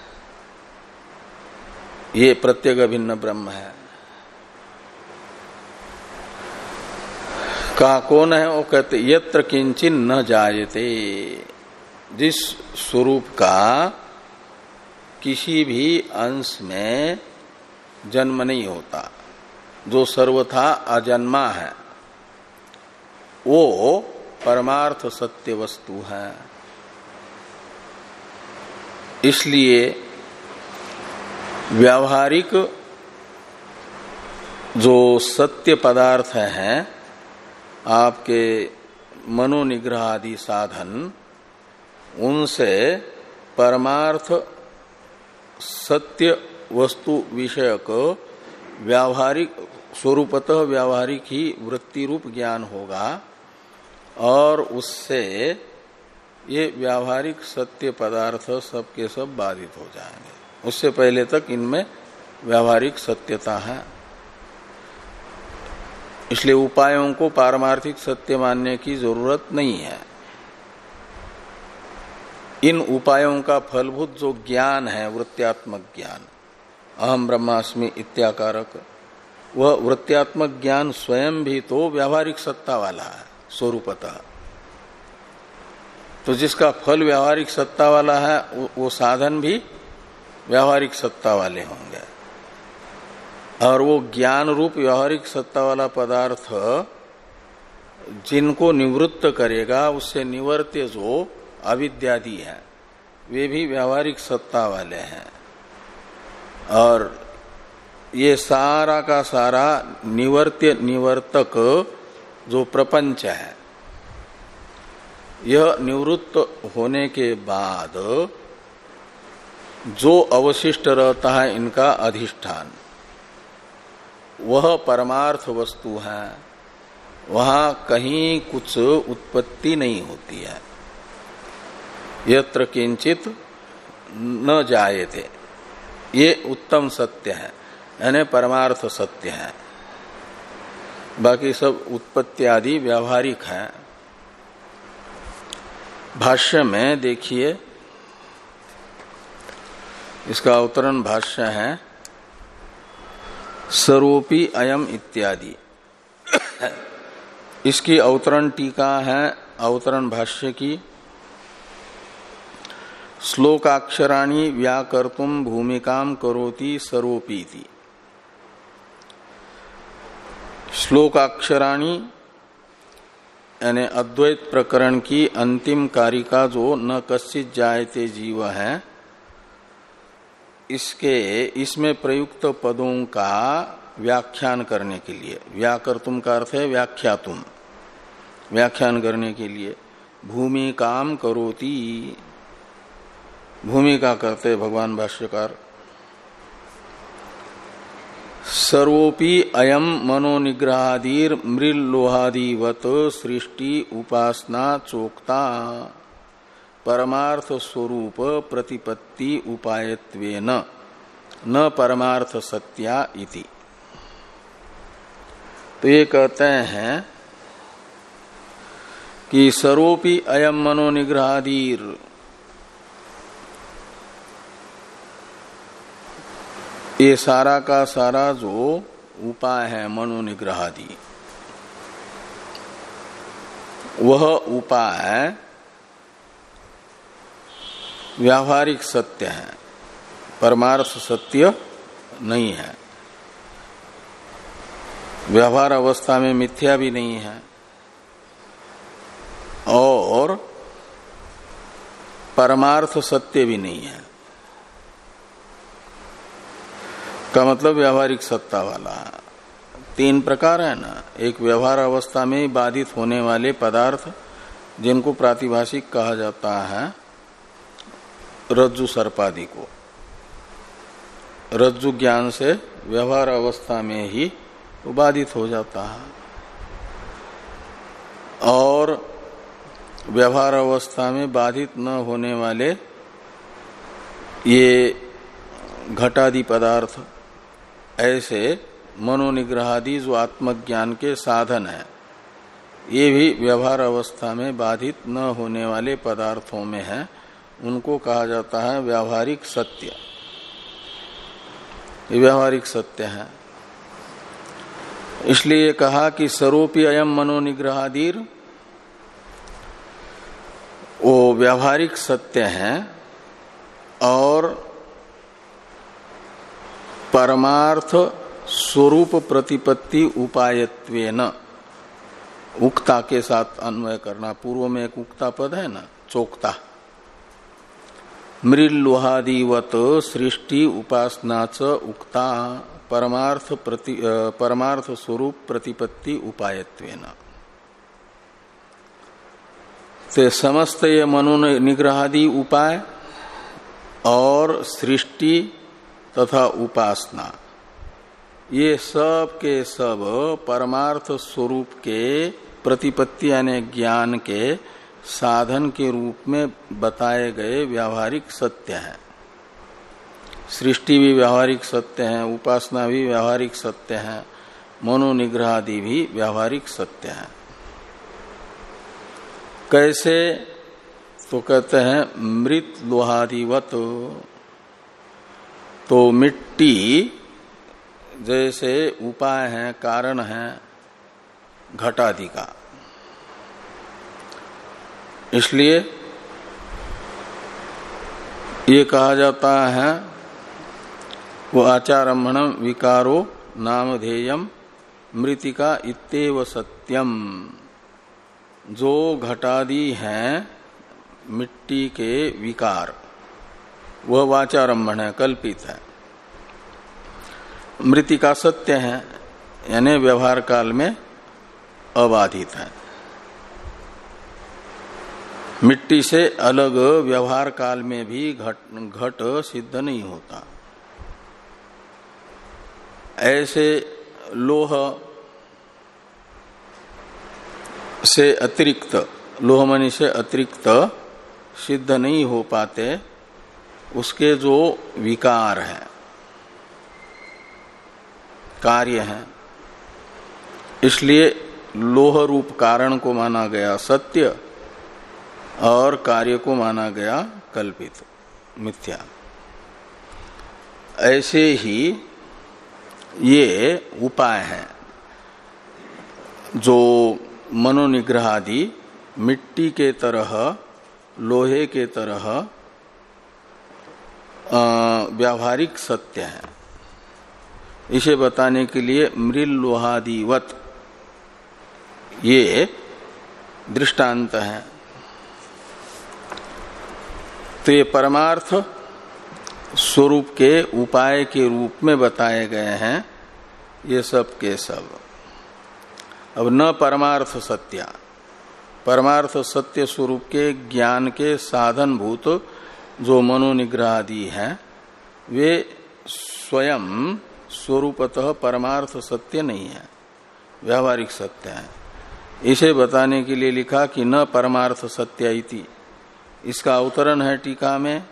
[SPEAKER 1] ये प्रत्येक अभिन्न ब्रह्म है। का कौन है? वो कहते यत्र किंचिन न जायते, जिस स्वरूप का किसी भी अंश में जन्म नहीं होता, जो सर्वथा अजन्मा है, वो परमार्थ सत्य वस्तु है। इसलिए व्यावहारिक जो सत्य पदार्थ हैं, आपके मनोनिग्रह आदि साधन, उनसे परमार्थ सत्य वस्तु विषयक व्यावहारिक स्वरूपतः व्यावहारिक ही वृत्ति रूप ज्ञान होगा और उससे ये व्यावहारिक सत्य पदार्थ सब के सब बाधित हो जाएंगे। उससे पहले तक इनमें व्यावहारिक सत्यता है। इसलिए उपायों को पारमार्थिक सत्य मानने की जरूरत नहीं है। इन उपायों का फलभूत जो ज्ञान है, वृत्त्यात्मक ज्ञान, अहम ब्रह्मास्मि इत्याकारक, वह वृत्त्यात्मक ज्ञान स्वयं भी तो व्यावहारिक सत्ता वाला है स्वरूपतः। तो जिसका फल व्यावहारिक सत्ता वाला है, वो साधन भी व्यावहारिक सत्ता वाले होंगे। और वो ज्ञान रूप व्यावहारिक सत्ता वाला पदार्थ जिनको निवृत्त करेगा, उससे निवर्त्य जो अविद्यादि है, वे भी व्यावहारिक सत्ता वाले हैं। और ये सारा का सारा निवर्त्य निवर्तक जो प्रपंच है, यह निवृत्त होने के बाद जो अवशिष्ट रहता है इनका अधिष्ठान, वह परमार्थ वस्तु है। वहां कहीं कुछ उत्पत्ति नहीं होती है। यत्र किंचित न जायते, ये उत्तम सत्य है, यानी परमार्थ सत्य है। बाकी सब उत्पत्ति आदि व्यावहारिक है। भाष्य में देखिए, इसका अवतरण भाष्य है सरोपि अयम इत्यादि। इसकी अवतरण टीका है अवतरण भाष्य की। श्लोकाक्षराणि व्याकर्तुम भूमिकाम करोति सरोपीति। श्लोकाक्षराणि यानी अद्वैत प्रकरण की अंतिम कारिका जो न कश्चित जायते जीव है, इसके इसमें प्रयुक्त पदों का व्याख्यान करने के लिए, व्याकर्तुम का अर्थ है व्याख्यातुम, व्याख्यान करने के लिए भूमिकाम करोति, भूमिका करते भगवान भाष्यकार। सर्वोपि अयम मनोनिग्रहादीर मृल्लोहादिवत सृष्टि उपासना चोक्ता परमार्थ स्वरूप प्रतिपत्ति उपायत्वेन न परमार्थ सत्या इति। तो ये कहते हैं कि सर्वोपि अयम मनोनिग्रहादीर, ये सारा का सारा जो उपाय है मनोनिग्रहादि, वह उपाय व्यावहारिक सत्य है, परमार्थ सत्य नहीं है। व्यवहार अवस्था में मिथ्या भी नहीं है और परमार्थ सत्य भी नहीं है। का मतलब व्यावहारिक सत्ता वाला। तीन प्रकार है ना, एक व्यवहार अवस्था में बाधित होने वाले पदार्थ जिनको प्रातिभाषिक कहा जाता है, रज्जु सर्पादि को। रज्जु ज्ञान से व्यवहार अवस्था में ही बाधित हो जाता है। और व्यवहार अवस्था में बाधित न होने वाले ये घटादि पदार्थ, ऐसे मनोनिग्रहादि जो आत्मज्ञान के साधन है, ये भी व्यवहार अवस्था में बाधित न होने वाले पदार्थों में है। उनको कहा जाता है व्यावहारिक सत्य। ये व्यावहारिक सत्य है। इसलिए कहा कि सरोपि अयम मनोनिग्रहादीर, वो व्यावहारिक सत्य है और परमार्थ स्वरूप प्रतिपत्ति उपायत्वेन, उक्ता के साथ अन्वय करना। पूर्व में एक उक्ता पद है ना, चोक्ता। मृल्लोहादिवत सृष्टि उपासना च उक्ता परमार्थ प्रति परमार्थ स्वरूप प्रतिपत्ति उपायत्वेन। ते समस्त ये मनो निग्रहादि उपाय और सृष्टि तथा उपासना, ये सब के सब परमार्थ स्वरूप के प्रतिपत्ति यानी ज्ञान के साधन के रूप में बताए गए व्यावहारिक सत्य हैं। सृष्टि भी व्यावहारिक सत्य है, उपासना भी व्यावहारिक सत्य है, मनोनिग्रहादि भी व्यावहारिक सत्य है। कैसे? तो कहते हैं मृत लोहादिवत। तो मिट्टी जैसे उपाय है, कारण है घटादि का, इसलिए ये कहा जाता है वो आचारम्भणम विकारो नामधेयम मृतिका इत्येव सत्यम। जो घटादि हैं मिट्टी के विकार, वह वाचारम्भण है, कल्पित है। मृतिका सत्य है, यानी व्यवहार काल में अबाधित है। मिट्टी से अलग व्यवहार काल में भी घट घट सिद्ध नहीं होता। ऐसे लोह से अतिरिक्त, लोहमणि से अतिरिक्त सिद्ध नहीं हो पाते उसके जो विकार हैं, कार्य हैं, इसलिए लोह रूप कारण को माना गया सत्य और कार्य को माना गया कल्पित, मिथ्या। ऐसे ही ये उपाय है जो मनोनिग्रहादि मिट्टी के तरह, लोहे के तरह व्यावहारिक सत्य है। इसे बताने के लिए मृल लोहादिवत ये दृष्टांत है। तो ये परमार्थ स्वरूप के उपाय के रूप में बताए गए हैं ये सब के सब। अब न परमार्थ सत्य, परमार्थ सत्य स्वरूप के ज्ञान के साधन भूत जो मनोनिग्रहादि हैं, वे स्वयं स्वरूपतः परमार्थ सत्य नहीं है, व्यावहारिक सत्य है। इसे बताने के लिए लिखा कि न परमार्थ सत्य इति। इसका अवतरण है टीका में,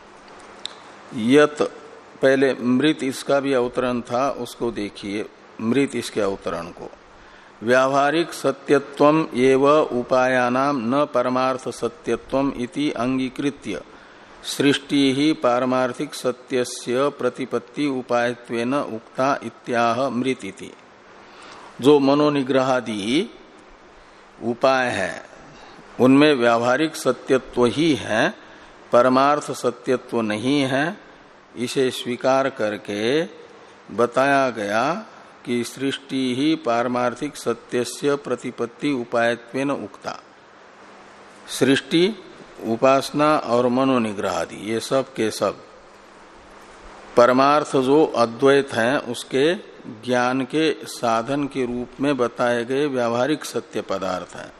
[SPEAKER 1] यत, पहले मृत इसका भी अवतरण था, उसको देखिए मृत इसके अवतरण को। व्यावहारिक सत्यत्वम एव उपायानाम न परमार्थ सत्यत्वम इति अंगीकृत्य सृष्टि ही पारमार्थिक सत्यस्य प्रतिपत्ति उपायत्वेन उक्ता इत्याह मृत इति। जो मनोनिग्रहादि उपाय है उनमें व्यावहारिक सत्यत्व ही है, परमार्थ सत्यत्व नहीं है। इसे स्वीकार करके बताया गया कि सृष्टि ही पारमार्थिक सत्यस्य प्रतिपत्ति उपायत्वेन उक्ता। सृष्टि, उपासना और मनोनिग्रहादि ये सब के सब परमार्थ जो अद्वैत हैं उसके ज्ञान के साधन के रूप में बताए गए व्यावहारिक सत्य पदार्थ हैं।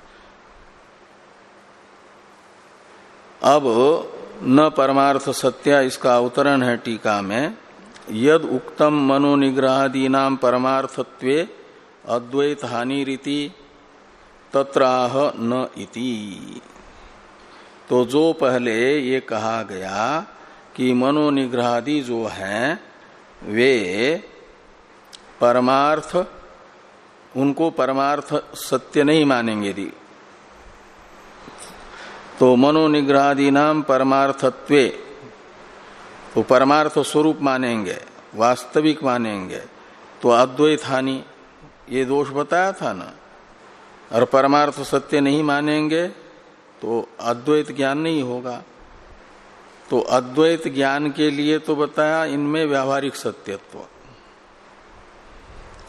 [SPEAKER 1] अब न परमार्थ सत्य इसका अवतरण है टीका में, यद उक्तम मनोनिग्रहादीनाम परमार्थत्वे अद्वैत हानि रीति तत्राह न इति। तो जो पहले ये कहा गया कि मनोनिग्रहादि जो हैं वे परमार्थ, उनको परमार्थ सत्य नहीं मानेंगे दी, तो मनोनिग्रहादि नाम परमार्थत्वे, तो परमार्थ स्वरूप मानेंगे, वास्तविक मानेंगे, तो अद्वैत हानि ये दोष बताया था ना। और परमार्थ सत्य नहीं मानेंगे तो अद्वैत ज्ञान नहीं होगा। तो अद्वैत ज्ञान के लिए तो बताया इनमें व्यावहारिक सत्यत्व,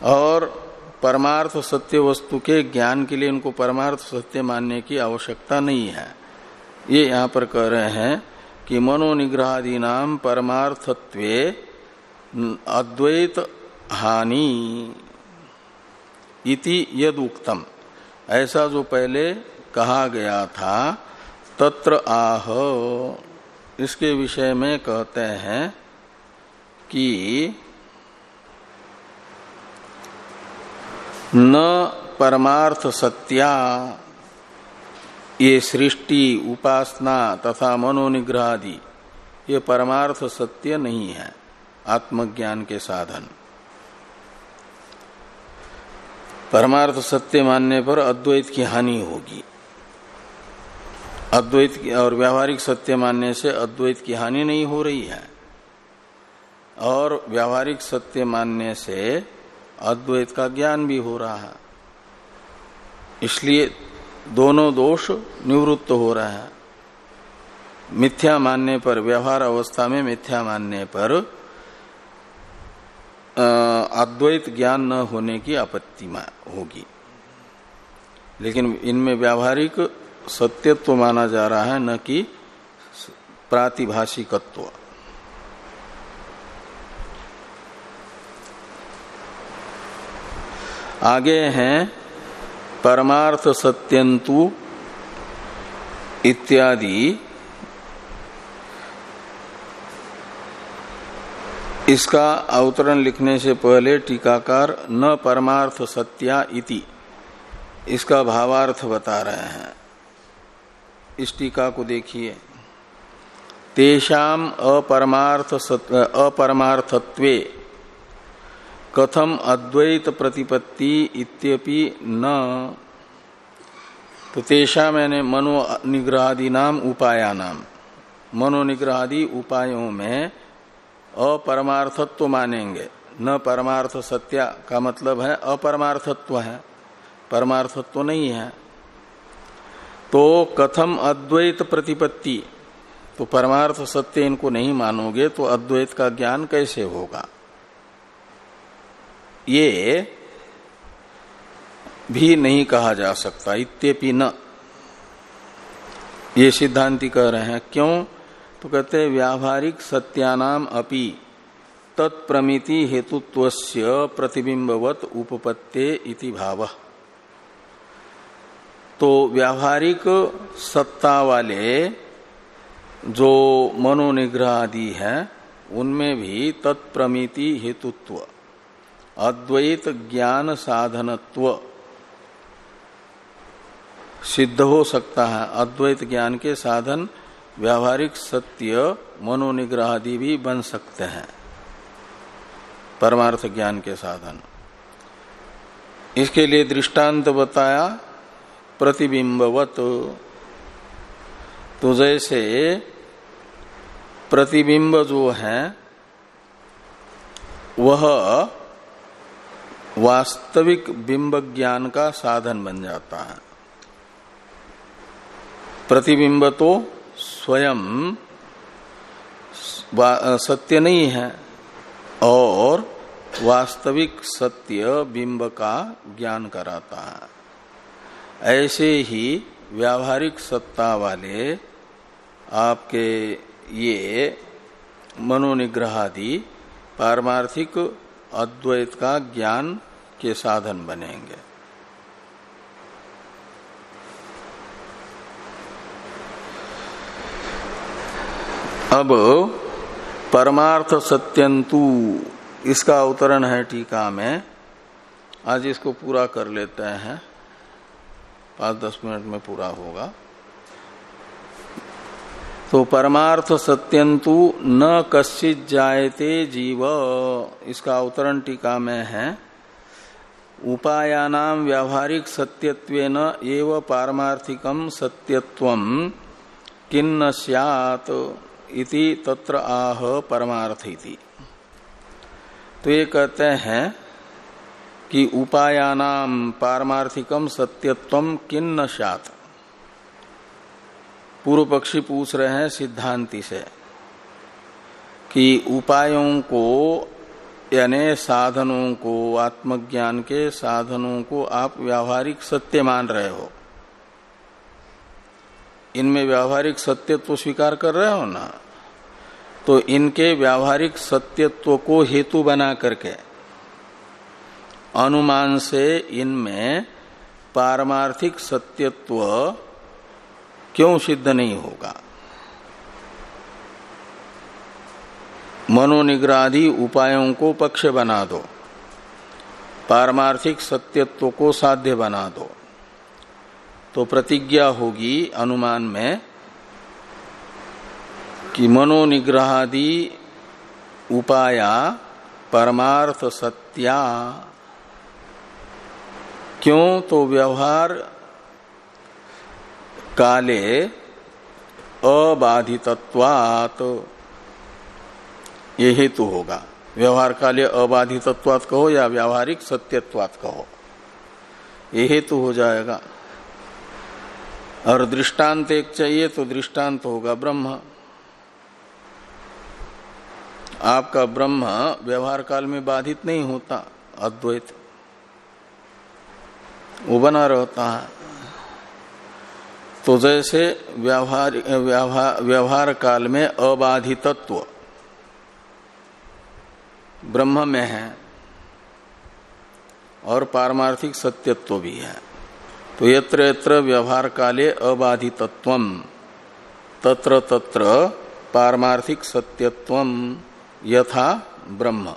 [SPEAKER 1] और परमार्थ सत्य वस्तु के ज्ञान के लिए उनको परमार्थ सत्य मानने की आवश्यकता नहीं है। ये यहां पर कह रहे हैं कि मनोनिग्रहादि नाम परमार्थत्वे अद्वैत हानि इति यद उक्तम, ऐसा जो पहले कहा गया था, तत्र आह, इसके विषय में कहते हैं कि न परमार्थ सत्या, ये सृष्टि उपासना तथा मनोनिग्रहादि ये परमार्थ सत्य नहीं है आत्मज्ञान के साधन। परमार्थ सत्य मानने पर अद्वैत की हानि होगी, अद्वैत की, और व्यावहारिक सत्य मानने से अद्वैत की हानि नहीं हो रही है, और व्यावहारिक सत्य मानने से अद्वैत का ज्ञान भी हो रहा है। इसलिए दोनों दोष निवृत्त हो रहे हैं। मिथ्या मानने पर, व्यवहार अवस्था में मिथ्या मानने पर अद्वैत ज्ञान न होने की आपत्ति होगी, लेकिन इनमें व्यावहारिक सत्यत्व माना जा रहा है, न कि प्रातिभाषिकत्व। आगे हैं परमार्थ सत्यंतु इत्यादि, इसका अवतरण लिखने से पहले टीकाकार न परमार्थ सत्या इति, इसका भावार्थ बता रहे हैं। इस टीका को देखिए। तेषाम अपरमार्थ अपरमार्थत्वे कथम अद्वैत प्रतिपत्ति इत्यपि न, तो तेषा मैंने मनोनिग्रहादि नाम उपाया नाम, मनोनिग्रहादि उपायों में अपरमार्थत्व मानेंगे। न परमार्थ सत्या का मतलब है अपरमार्थत्व है, परमार्थत्व नहीं है। तो कथम अद्वैत प्रतिपत्ति, तो परमार्थ सत्य इनको नहीं मानोगे तो अद्वैत का ज्ञान कैसे होगा? ये भी नहीं कहा जा सकता। इत्यपि न, ये सिद्धांति कह रहे हैं। क्यों? तो कहते हैं व्यावहारिक सत्यानाम अपि तत्प्रमिति हेतुत्वस्य प्रतिबिंबवत उपपत्ते इति भावः। तो व्यावहारिक सत्ता वाले जो मनोनिग्रह आदि है उनमें भी तत्प्रमिति हेतुत्व, अद्वैत ज्ञान साधनत्व सिद्ध हो सकता है। अद्वैत ज्ञान के साधन व्यावहारिक सत्य मनोनिग्रह आदि भी बन सकते हैं, परमार्थ ज्ञान के साधन। इसके लिए दृष्टांत बताया प्रतिबिंबवत। तो जैसे प्रतिबिंब जो है वह वास्तविक बिंब ज्ञान का साधन बन जाता है। प्रतिबिंब तो स्वयं सत्य नहीं है और वास्तविक सत्य बिंब का ज्ञान कराता है। ऐसे ही व्यावहारिक सत्ता वाले आपके ये मनोनिग्रह आदि पारमार्थिक अद्वैत का ज्ञान के साधन बनेंगे। अब परमार्थ सत्यंतु, इसका अवतरण है टीका में। आज इसको पूरा कर लेते हैं, पांच दस मिनट में पूरा होगा। तो परमार्थ सत्यंतु न कश्चित जायते जीव, इसका अवतरण टीका में है। उपायानाम व्यावहारिक सत्यत्वेन एव पारमार्थिकम सत्यत्वम किन्न स्यात् इति तत्र आह परमार्थ इति। तो ये कहते हैं कि उपायानाम पारमार्थिकम सत्यत्वम किन्न स्यात्। पूर्व पक्षी पूछ रहे हैं सिद्धांति से कि उपायों को यानी साधनों को, आत्मज्ञान के साधनों को आप व्यावहारिक सत्य मान रहे हो, इनमें व्यावहारिक सत्यत्व स्वीकार कर रहे हो ना, तो इनके व्यावहारिक सत्यत्व को हेतु बना करके अनुमान से इनमें पारमार्थिक सत्यत्व क्यों सिद्ध नहीं होगा? मनोनिग्रहादि उपायों को पक्ष बना दो, पारमार्थिक सत्यत्व को साध्य बना दो, तो प्रतिज्ञा होगी अनुमान में कि मनोनिग्रहादि उपाया परमार्थ सत्या। क्यों? तो व्यवहार काले अबाधितत्वात्, ये हेतु होगा। व्यवहार काले अबाधितत्वात् कहो या व्यावहारिक सत्यत्वात् कहो, ये हेतु हो जाएगा। और दृष्टांत एक चाहिए तो दृष्टांत होगा ब्रह्म। आपका ब्रह्म व्यवहार काल में बाधित नहीं होता, अद्वैत वो बना रहता है। तो जैसे व्यवहार व्यवहार व्यवहार काल में अबाधितत्व ब्रह्म में है और पारमार्थिक सत्यत्व भी है, तो यत्र यत्र व्यवहार काले अबाधितत्वम तत्र तत्र पारमार्थिक सत्यत्वम यथा ब्रह्म,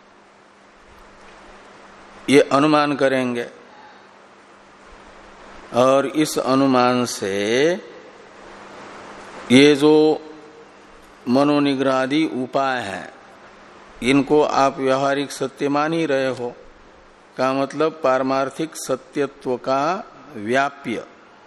[SPEAKER 1] ये अनुमान करेंगे। और इस अनुमान से ये जो मनोनिग्रहादि उपाय हैं, इनको आप व्यवहारिक सत्य मान ही रहे हो, का मतलब पारमार्थिक सत्यत्व का व्याप्य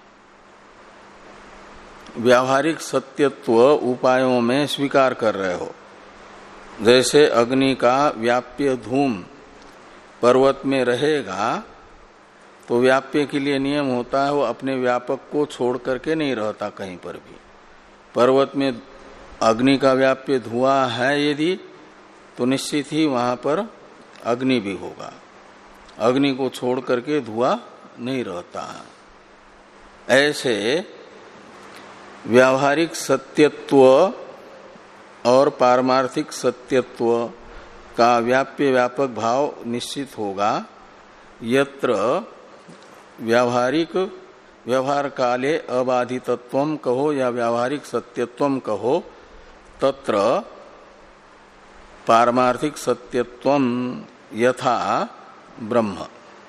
[SPEAKER 1] व्यावहारिक सत्यत्व उपायों में स्वीकार कर रहे हो। जैसे अग्नि का व्याप्य धूम पर्वत में रहेगा, तो व्याप्य के लिए नियम होता है वो अपने व्यापक को छोड़ करके नहीं रहता कहीं पर भी। पर्वत में अग्नि का व्याप्य धुआं है यदि, तो निश्चित ही वहां पर अग्नि भी होगा, अग्नि को छोड़ करके धुआं नहीं रहता है। ऐसे व्यावहारिक सत्यत्व और पारमार्थिक सत्यत्व का व्याप्य व्यापक भाव निश्चित होगा। यत्र व्यावहारिक व्यवहार काले अबाधितत्वम कहो या व्यावहारिक सत्यत्वम कहो, तत्र पारमार्थिक सत्यत्वम यथा ब्रह्म।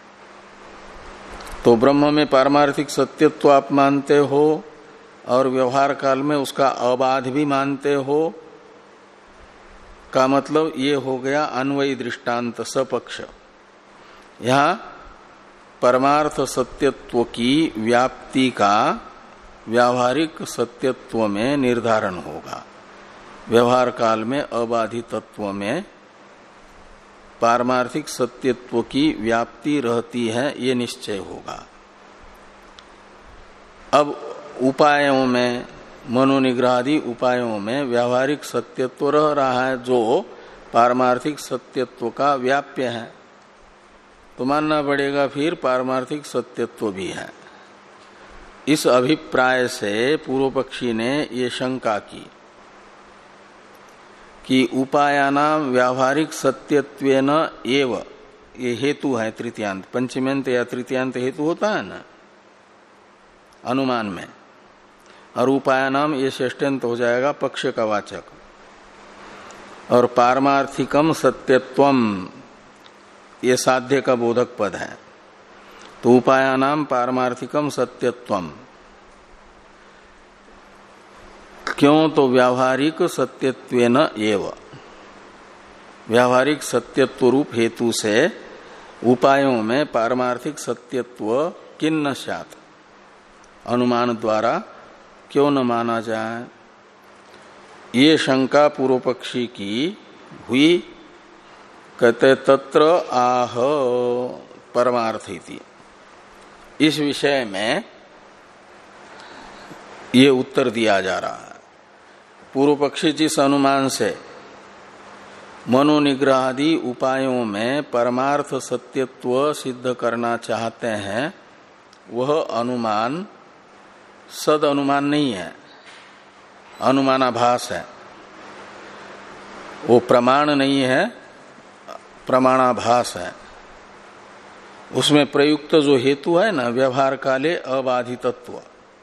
[SPEAKER 1] तो ब्रह्म में पारमार्थिक सत्यत्व आप मानते हो और व्यवहार काल में उसका अबाध भी मानते हो, का मतलब ये हो गया अन्वयी दृष्टांत सपक्ष। यहां परमार्थ सत्यत्व की व्याप्ति का व्यावहारिक सत्यत्व में निर्धारण होगा। व्यवहार काल में अबाधितत्व में पारमार्थिक सत्यत्व की व्याप्ति रहती है, ये निश्चय होगा। अब उपायों में, मनोनिग्रहादि उपायों में व्यावहारिक सत्यत्व रह रहा है जो पारमार्थिक सत्यत्व का व्याप्य है, तो मानना पड़ेगा फिर पारमार्थिक सत्यत्व भी है। इस अभिप्राय से पूर्व पक्षी ने ये शंका की कि उपायानाम व्यावहारिक सत्यत्वेन एव, ये हेतु है तृतीयांत, पंचम्यंत या तृतीयांत हेतु होता है ना अनुमान में, और उपायानाम ये षष्ठ्यंत हो जाएगा पक्ष का वाचक। और पारमार्थिकम सत्यत्वम ये साध्य का बोधक पद है, तो उपायानाम पारमार्थिकम सत्यत्वम। क्यों? तो व्यावहारिक सत्यत्वेन एव, व्यावहारिक सत्यत्व रूप हेतु से उपायों में पारमार्थिक सत्यत्व किन्न स्यात्, अनुमान द्वारा क्यों न माना जाए। ये शंका पूर्व पक्षी की हुई। कहते तत्र आह परमार्थिति, इस विषय में ये उत्तर दिया जा रहा है। पूर्व पक्षी जिस अनुमान से मनोनिग्रहादि उपायों में परमार्थ सत्यत्व सिद्ध करना चाहते हैं, वह अनुमान सद अनुमान नहीं है, अनुमानाभास है। वो प्रमाण नहीं है, प्रमाणाभास है। उसमें प्रयुक्त जो हेतु है ना, व्यवहार काले अबाधितत्व,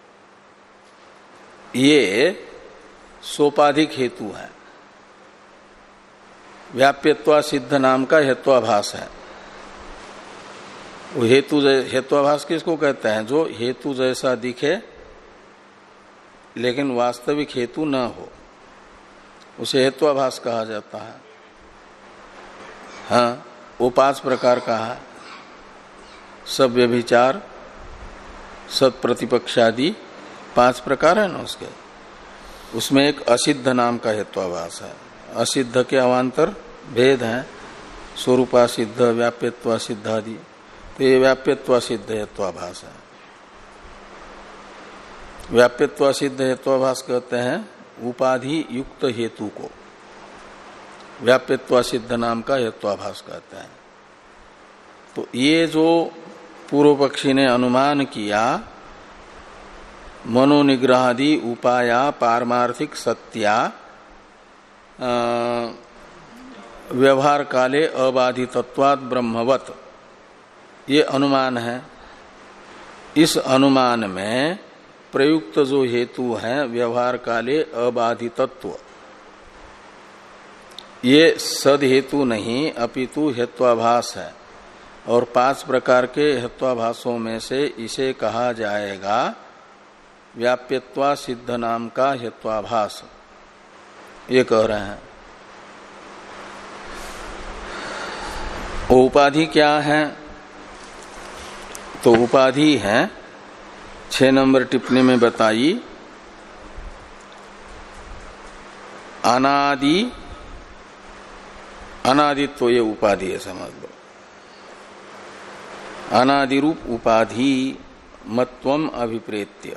[SPEAKER 1] ये सोपाधिक हेतु है। व्याप्यत्वा सिद्ध नाम का हेत्वाभास है। वो हेतु हेत्वाभास किसको कहते हैं? जो हेतु जैसा दिखे लेकिन वास्तविक हेतु न हो, उसे हेत्वाभास कहा जाता है। हाँ, वो पांच प्रकार का है। सब व्यभिचार, सत प्रतिपक्षादि पांच प्रकार है ना उसके। उसमें एक असिद्ध नाम का हेत्वाभास है। असिद्ध के अवान्तर भेद हैं, स्वरूपा सिद्ध, व्याप्यत्वा सिद्ध आदि। तो ये व्याप्यत्वा सिद्ध हेत्वाभास है। व्याप्यत्वा सिद्ध हेत्वाभास कहते हैं उपाधि युक्त हेतु को व्याप्यत्वा सिद्ध नाम का हेत्वाभास कहते हैं। तो ये जो पूर्व पक्षी ने अनुमान किया, मनोनिग्रहादि उपाया पारमार्थिक सत्या व्यवहार काले अबाधितत्वात् ब्रह्मवत, ये अनुमान है। इस अनुमान में प्रयुक्त जो हेतु है व्यवहार काले अबाधितत्व, ये सद हेतु नहीं अपितु हेत्वाभास है। और पांच प्रकार के हेत्वाभासों में से इसे कहा जाएगा व्याप्यत्वा सिद्ध नाम का हेत्वाभास, ये कह रहे हैं। वो उपाधि क्या है? तो उपाधि है छह नंबर टिप्पणी में बताई, अनादि अनादित्व, तो ये उपाधि है, समझ लो। अनादि रूप उपाधि मत्वम अभिप्रेत्य,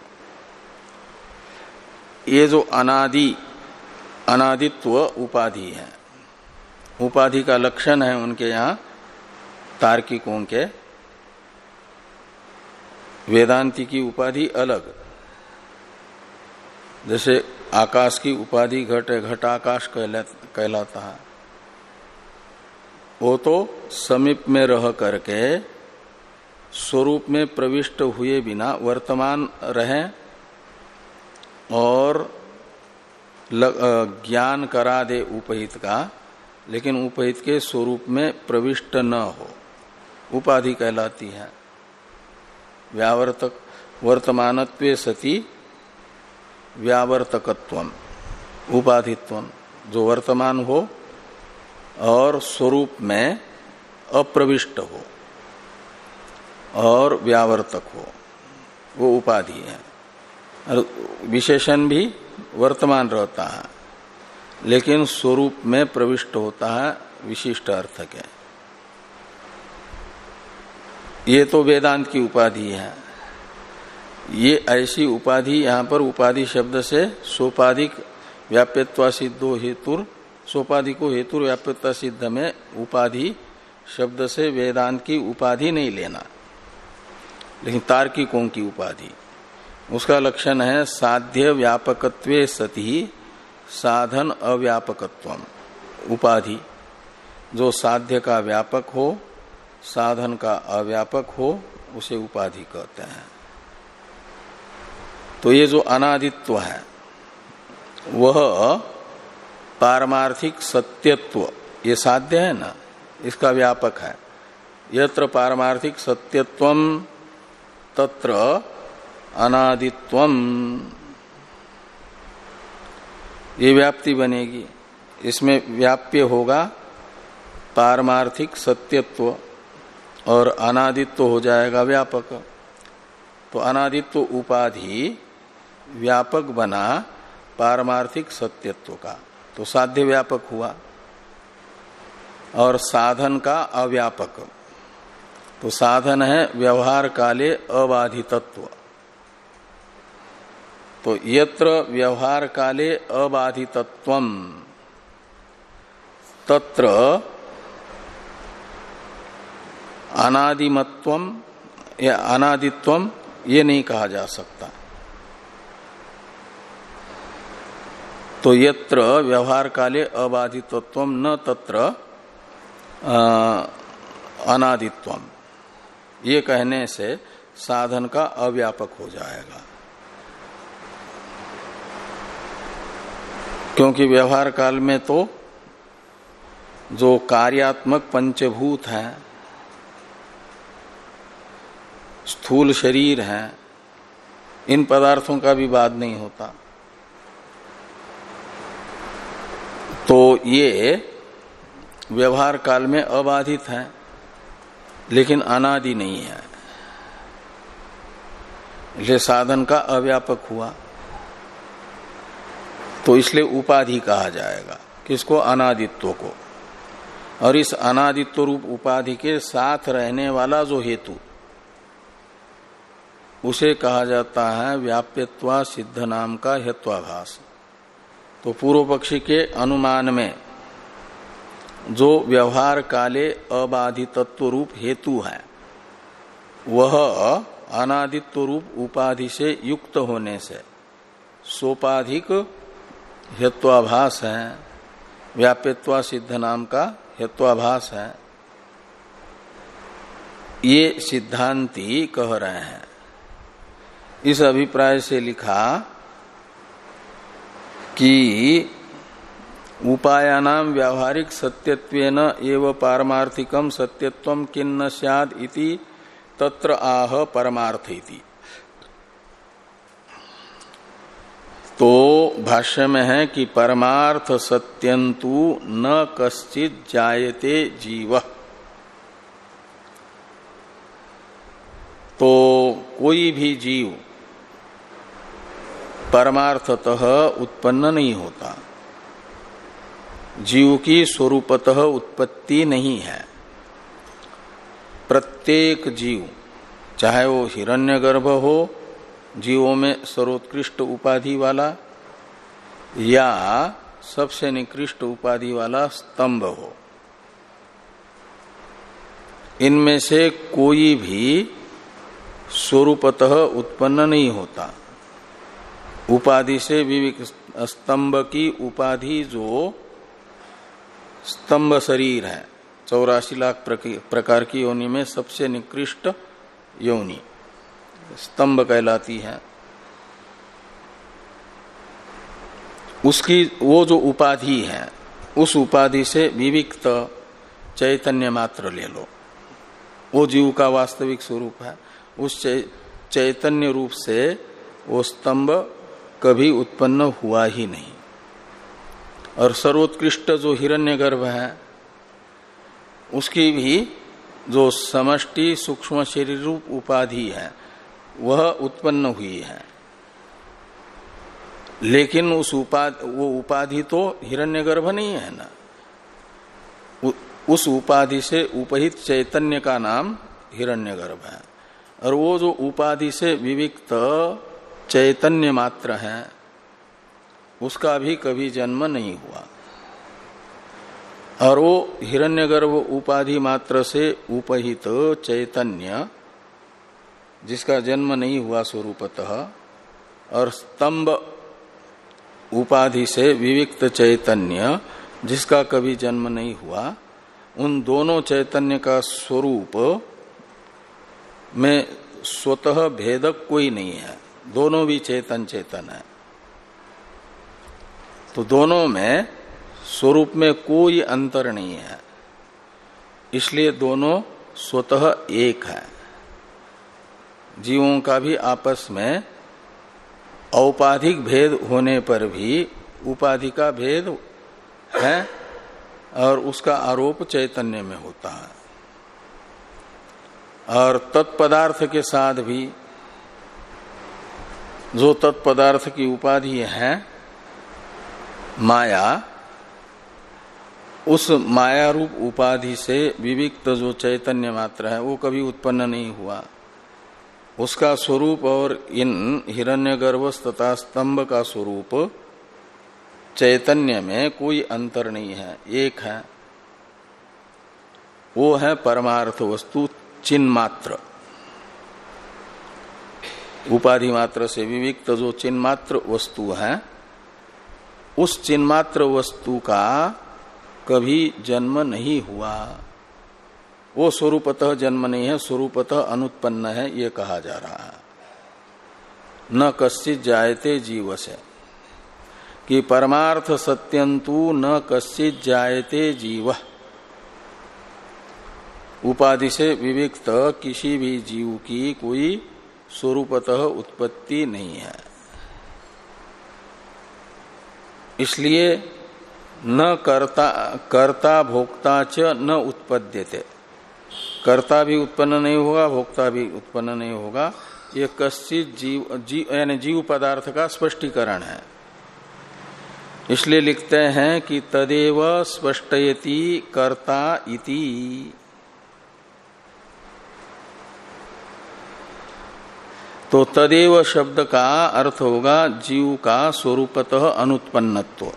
[SPEAKER 1] ये जो अनादि अनादित्व उपाधि है, उपाधि का लक्षण है उनके यहाँ तार्किकों के। वेदांती की उपाधि अलग, जैसे आकाश की उपाधि घट है, घट आकाश कहलाता है। वो तो समीप में रह करके स्वरूप में प्रविष्ट हुए बिना वर्तमान रहे और ज्ञान करा दे उपहित का, लेकिन उपहित के स्वरूप में प्रविष्ट न हो, उपाधि कहलाती है। व्यावर्तक वर्तमानत्वे सति व्यावर्तकत्वम उपाधित्वम, जो वर्तमान हो और स्वरूप में अप्रविष्ट हो और व्यावर्तक हो, वो उपाधि है। और विशेषण भी वर्तमान रहता है लेकिन स्वरूप में प्रविष्ट होता है, विशिष्ट अर्थ के। ये तो वेदांत की उपाधि है। ये ऐसी उपाधि, यहाँ पर उपाधि शब्द से सोपाधिक व्याप्यत्वा सिद्धो हेतुर, सोपाधिको हेतुर व्याप्यत्वा सिद्ध में उपाधि शब्द से वेदांत की उपाधि नहीं लेना, लेकिन तार्किकों की उपाधि। उसका लक्षण है साध्य व्यापकत्वे सति साधन अव्यापकत्वम, उपाधि जो साध्य का व्यापक हो साधन का अव्यापक हो उसे उपाधि कहते हैं। तो ये जो अनादित्व है वह पारमार्थिक सत्यत्व, ये साध्य है ना, इसका व्यापक है। यत्र पारमार्थिक सत्यत्वम तत्र अनादित्वम, ये व्याप्ति बनेगी। इसमें व्याप्य होगा पारमार्थिक सत्यत्व और अनादित्व हो जाएगा व्यापक। तो अनादित्व उपाधि व्यापक बना पारमार्थिक सत्यत्व का, तो साध्य व्यापक हुआ। और साधन का अव्यापक, तो साधन है व्यवहार काले अबाधितत्व। तो यत्र व्यवहार काले अबाधितत्वम, तत्र अनादिमत्वम या अनादित्वम ये नहीं कहा जा सकता। तो यत्र व्यवहार काले अबाधितत्वम न तत्र अनादित्वम, ये कहने से साधन का अव्यापक हो जाएगा। क्योंकि व्यवहार काल में तो जो कार्यात्मक पंचभूत हैं, स्थूल शरीर हैं, इन पदार्थों का भी बाध नहीं होता। तो ये व्यवहार काल में अबाधित है, लेकिन अनादि नहीं है, इसलिए साधन का अव्यापक हुआ। तो इसलिए उपाधि कहा जाएगा किसको? अनादित्व को। और इस अनादित्व रूप उपाधि के साथ रहने वाला जो हेतु, उसे कहा जाता है व्याप्यत्वा सिद्ध नाम का हेत्वाभास। तो पूर्व पक्षी के अनुमान में जो व्यवहार काले अबाधितत्व रूप हेतु है, वह अनादित्व रूप उपाधि से युक्त होने से सोपाधिक हेत्वाभास है, व्याप्यत्वा सिद्ध नाम का हेत्वाभास है। ये सिद्धांती कह रहे हैं। इस अभिप्राय से लिखा कि उपायानाम व्यावहारिक सत्यत्वेन एव पारमार्थिकम सत्यत्वम किन्न स्याद इति तत्र आह परमार्थ इति। तो भाष्य में है कि परमार्थ सत्यंतु न कश्चित जायते जीव। तो कोई भी जीव परमार्थतः उत्पन्न नहीं होता, जीव की स्वरूपतः उत्पत्ति नहीं है। प्रत्येक जीव, चाहे वो हिरण्यगर्भ हो, जीवों में सर्वोत्कृष्ट उपाधि वाला, या सबसे निकृष्ट उपाधि वाला स्तंभ हो, इनमें से कोई भी स्वरूपतः उत्पन्न नहीं होता। उपाधि से विविक स्तंभ की उपाधि जो स्तंभ शरीर है, चौरासी लाख प्रकार की योनि में सबसे निकृष्ट योनि स्तंभ कहलाती है। उसकी वो जो उपाधि है, उस उपाधि से विविक्त चैतन्य मात्र ले लो, वो जीव का वास्तविक स्वरूप है। उस चैतन्य रूप से वो स्तंभ कभी उत्पन्न हुआ ही नहीं। और सर्वोत्कृष्ट जो हिरण्यगर्भ है, उसकी भी जो समष्टि सूक्ष्म शरीर रूप उपाधि है, वह उत्पन्न हुई है। लेकिन उस उपाधि वो उपाधि तो हिरण्यगर्भ नहीं है ना। उ, उस उपाधि से उपहित चैतन्य का नाम हिरण्यगर्भ है। और वो जो उपाधि से विविक्त चैतन्य मात्र है, उसका भी कभी जन्म नहीं हुआ। और वो हिरण्यगर्भ उपाधि मात्र से उपहित चैतन्य, जिसका जन्म नहीं हुआ स्वरूपतः, और स्तंभ उपाधि से विविक्त चैतन्य, जिसका कभी जन्म नहीं हुआ, उन दोनों चैतन्य का स्वरूप में स्वतः भेदक कोई नहीं है। दोनों भी चेतन चेतन है। तो दोनों में स्वरूप में कोई अंतर नहीं है, इसलिए दोनों स्वतः एक है। जीवों का भी आपस में औपाधिक भेद होने पर भी उपाधि का भेद है, और उसका आरोप चैतन्य में होता है। और तत्पदार्थ के साथ भी जो तत्पदार्थ की उपाधि है माया, उस माया रूप उपाधि से विविक्त जो चैतन्य मात्र है, वो कभी उत्पन्न नहीं हुआ। उसका स्वरूप और इन हिरण्यगर्भ तथा स्तंभ का स्वरूप चैतन्य में कोई अंतर नहीं है, एक है। वो है परमार्थ वस्तु चिन्मात्र। उपाधि मात्र से विविक्त जो चिन्मात्र वस्तु है, उस चिन्मात्र वस्तु का कभी जन्म नहीं हुआ। वो स्वरूपतः जन्म नहीं है, स्वरूपतः अनुत्पन्न है, ये कहा जा रहा है। न कश्चित जायते जीव से, कि परमार्थ सत्यंतु न कश्चित जायते जीव, उपाधि से विविक्त किसी भी जीव की कोई स्वरूपतः उत्पत्ति नहीं है। इसलिए न कर्ता कर्ता भोक्ता च न उत्पद्यते, कर्ता भी उत्पन्न नहीं होगा, भोक्ता भी उत्पन्न नहीं होगा। ये कश्चित जीव जीव यानी जीव पदार्थ का स्पष्टीकरण है। इसलिए लिखते हैं कि तदेव स्पष्टयति कर्ता इति। तो तदेव शब्द का अर्थ होगा जीव का स्वरूपतः अनुत्पन्नत्व।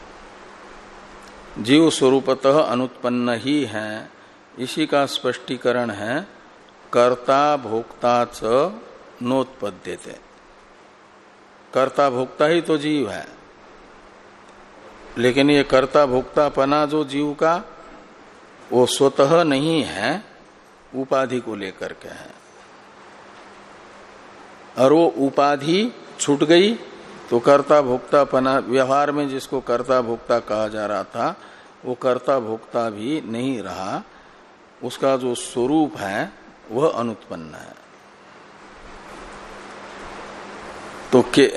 [SPEAKER 1] जीव स्वरूपतः अनुत्पन्न ही है, इसी का स्पष्टीकरण है कर्ता भोक्ता च नोत्पद्यते। कर्ता भोक्ता ही तो जीव है, लेकिन ये कर्ता भोक्तापना जो जीव का, वो स्वतः नहीं है, उपाधि को लेकर के है। और वो उपाधि छूट गई तो कर्ता भोक्तापना, व्यवहार में जिसको कर्ता भोक्ता कहा जा रहा था, वो कर्ता भोक्ता भी नहीं रहा। उसका जो स्वरूप है वह अनुत्पन्न है। तो के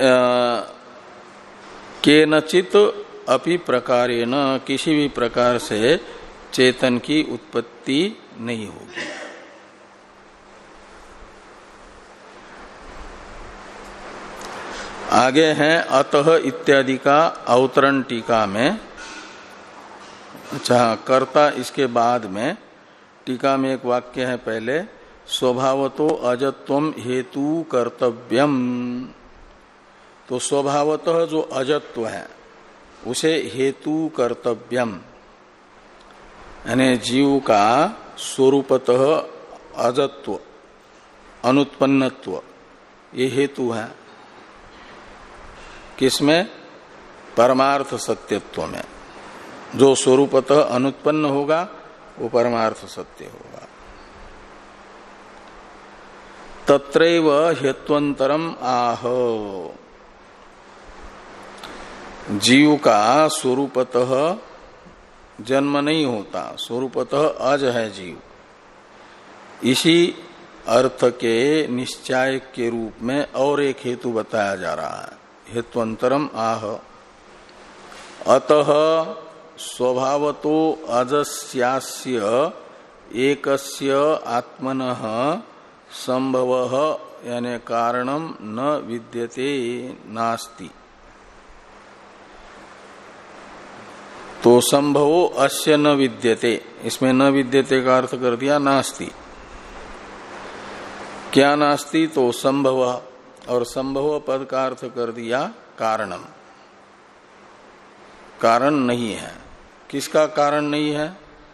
[SPEAKER 1] केनचित अपि प्रकारेण, किसी भी प्रकार से चेतन की उत्पत्ति नहीं होगी। आगे हैं अतः इत्यादि का अवतरण टीका में। अच्छा, कर्ता इसके बाद में टीका में एक वाक्य है पहले, स्वभावतो अजत्वम हेतु कर्तव्यम। तो स्वभावतः जो अजत्व है उसे हेतु कर्तव्यम, यानी जीव का स्वरूपतः अजत्व अनुत्पन्नत्व, ये हेतु है। किसमें? परमार्थ सत्यत्व में। जो स्वरूपतः अनुत्पन्न होगा वो परमार्थ सत्य होगा। तत्रैव हेत्वंतरम आह, जीव का स्वरूपतः जन्म नहीं होता, स्वरूपतः अज है जीव। इसी अर्थ के निश्चय के रूप में और एक हेतु बताया जा रहा है, हेत्वंतरम आह। अतः स्वभावतो अजस्यास्य एकस्य आत्मनः संभवः यानी कारणम न विद्यते नास्ति। तो संभवो अस्य न विद्यते, इसमें न विद्यते का अर्थ कर दिया नास्ति। क्या नास्ति? तो संभव, और संभव पद का अर्थ कर दिया कारणम, कारण नहीं है। किसका कारण नहीं है?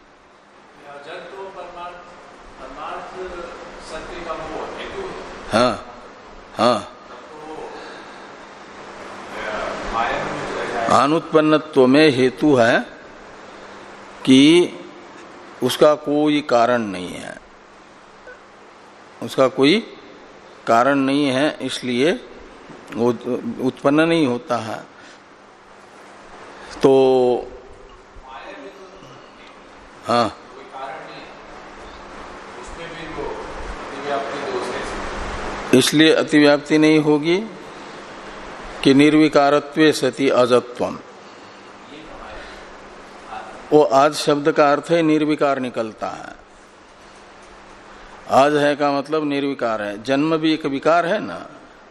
[SPEAKER 1] हाँ हाँ, अनुत्पन्नत्व में हेतु है कि उसका कोई कारण नहीं है, उसका कोई कारण नहीं है, इसलिए वो उत्पन्न नहीं होता है। तो हाँ, इसलिए अतिव्याप्ति नहीं होगी कि निर्विकारत्वे सति अजत्वम। वो आज शब्द का अर्थ है निर्विकार निकलता है। आज है का मतलब निर्विकार है। जन्म भी एक विकार है ना,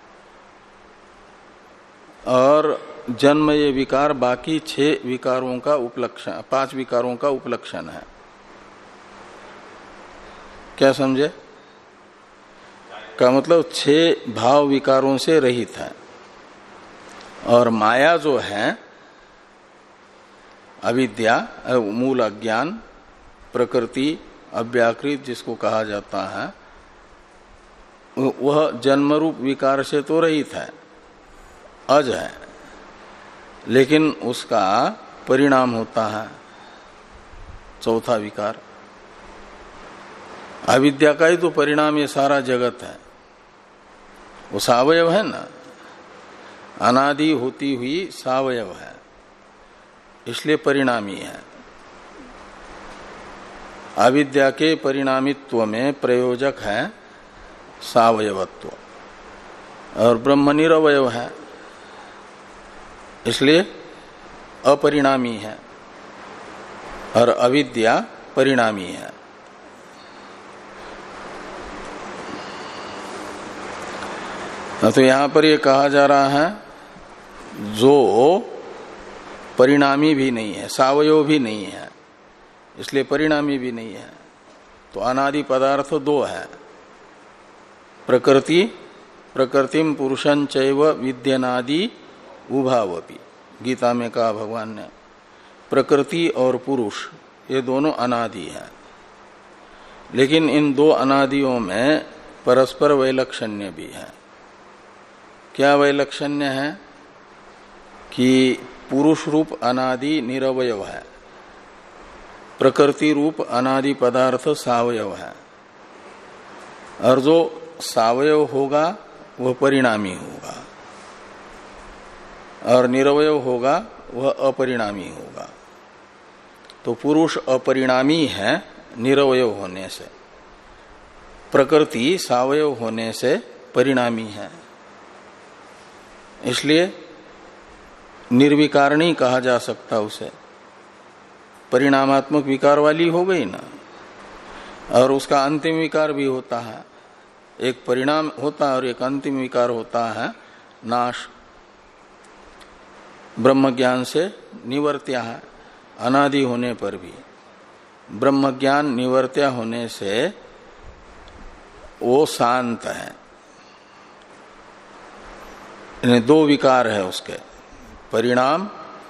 [SPEAKER 1] और जन्म ये विकार बाकी छह विकारों का उपलक्षण, पांच विकारों का उपलक्षण है। क्या समझे? का मतलब छह भाव विकारों से रहित है। और माया जो है, अविद्या, मूल अज्ञान, प्रकृति अव्याकृत जिसको कहा जाता है, वह जन्मरूप विकार से तो रहित है, अज है, लेकिन उसका परिणाम होता है चौथा विकार। अविद्या का ही तो परिणाम ये सारा जगत है, वो सावयव है ना, अनादि होती हुई सावयव है, इसलिए परिणामी है। अविद्या के परिणामित्व में प्रयोजक है सावयवत्व, और ब्रह्म निरवयव है, इसलिए अपरिणामी है, और अविद्या परिणामी है। तो यहां पर यह कहा जा रहा है जो परिणामी भी नहीं है, सावयव भी नहीं है, इसलिए परिणामी भी नहीं है। तो अनादि पदार्थ दो है, प्रकृति, प्रकृतिम पुरुषं चैव विद्यनादि उभावपि, गीता में कहा भगवान ने, प्रकृति और पुरुष ये दोनों अनादि है, लेकिन इन दो अनादियों में परस्पर वैलक्षण्य भी है। क्या वैलक्षण्य है कि पुरुष रूप अनादि निरवयव है, प्रकृति रूप अनादि पदार्थ सावयव है, और जो सावयव होगा वह परिणामी होगा, और निरवयव होगा वह अपरिणामी होगा। तो पुरुष अपरिणामी है निरवयव होने से, प्रकृति सावयव होने से परिणामी है, इसलिए निर्विकार नहीं कहा जा सकता उसे, परिणामात्मक विकार वाली हो गई ना। और उसका अंतिम विकार भी होता है, एक परिणाम होता है और एक अंतिम विकार होता है नाश। ब्रह्म ज्ञान से निवर्त्या है, अनादि होने पर भी ब्रह्म ज्ञान निवर्त्या होने से वो शांत है। दो विकार है उसके, परिणाम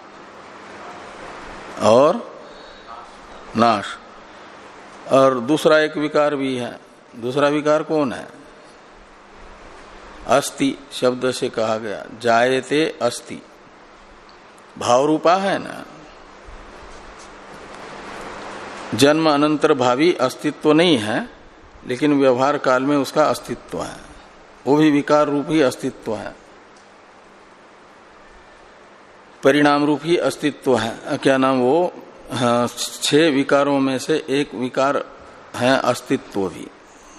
[SPEAKER 1] और नाश, और दूसरा एक विकार भी है। दूसरा विकार कौन है? अस्ति शब्द से कहा गया, जायते अस्ति, भाव रूपा है ना, जन्म अनंतर भावी अस्तित्व नहीं है, लेकिन व्यवहार काल में उसका अस्तित्व है, वो भी विकार रूप ही अस्तित्व है, परिणाम रूप ही अस्तित्व है। क्या नाम वो, हाँ, छह विकारों में से एक विकार है अस्तित्व भी,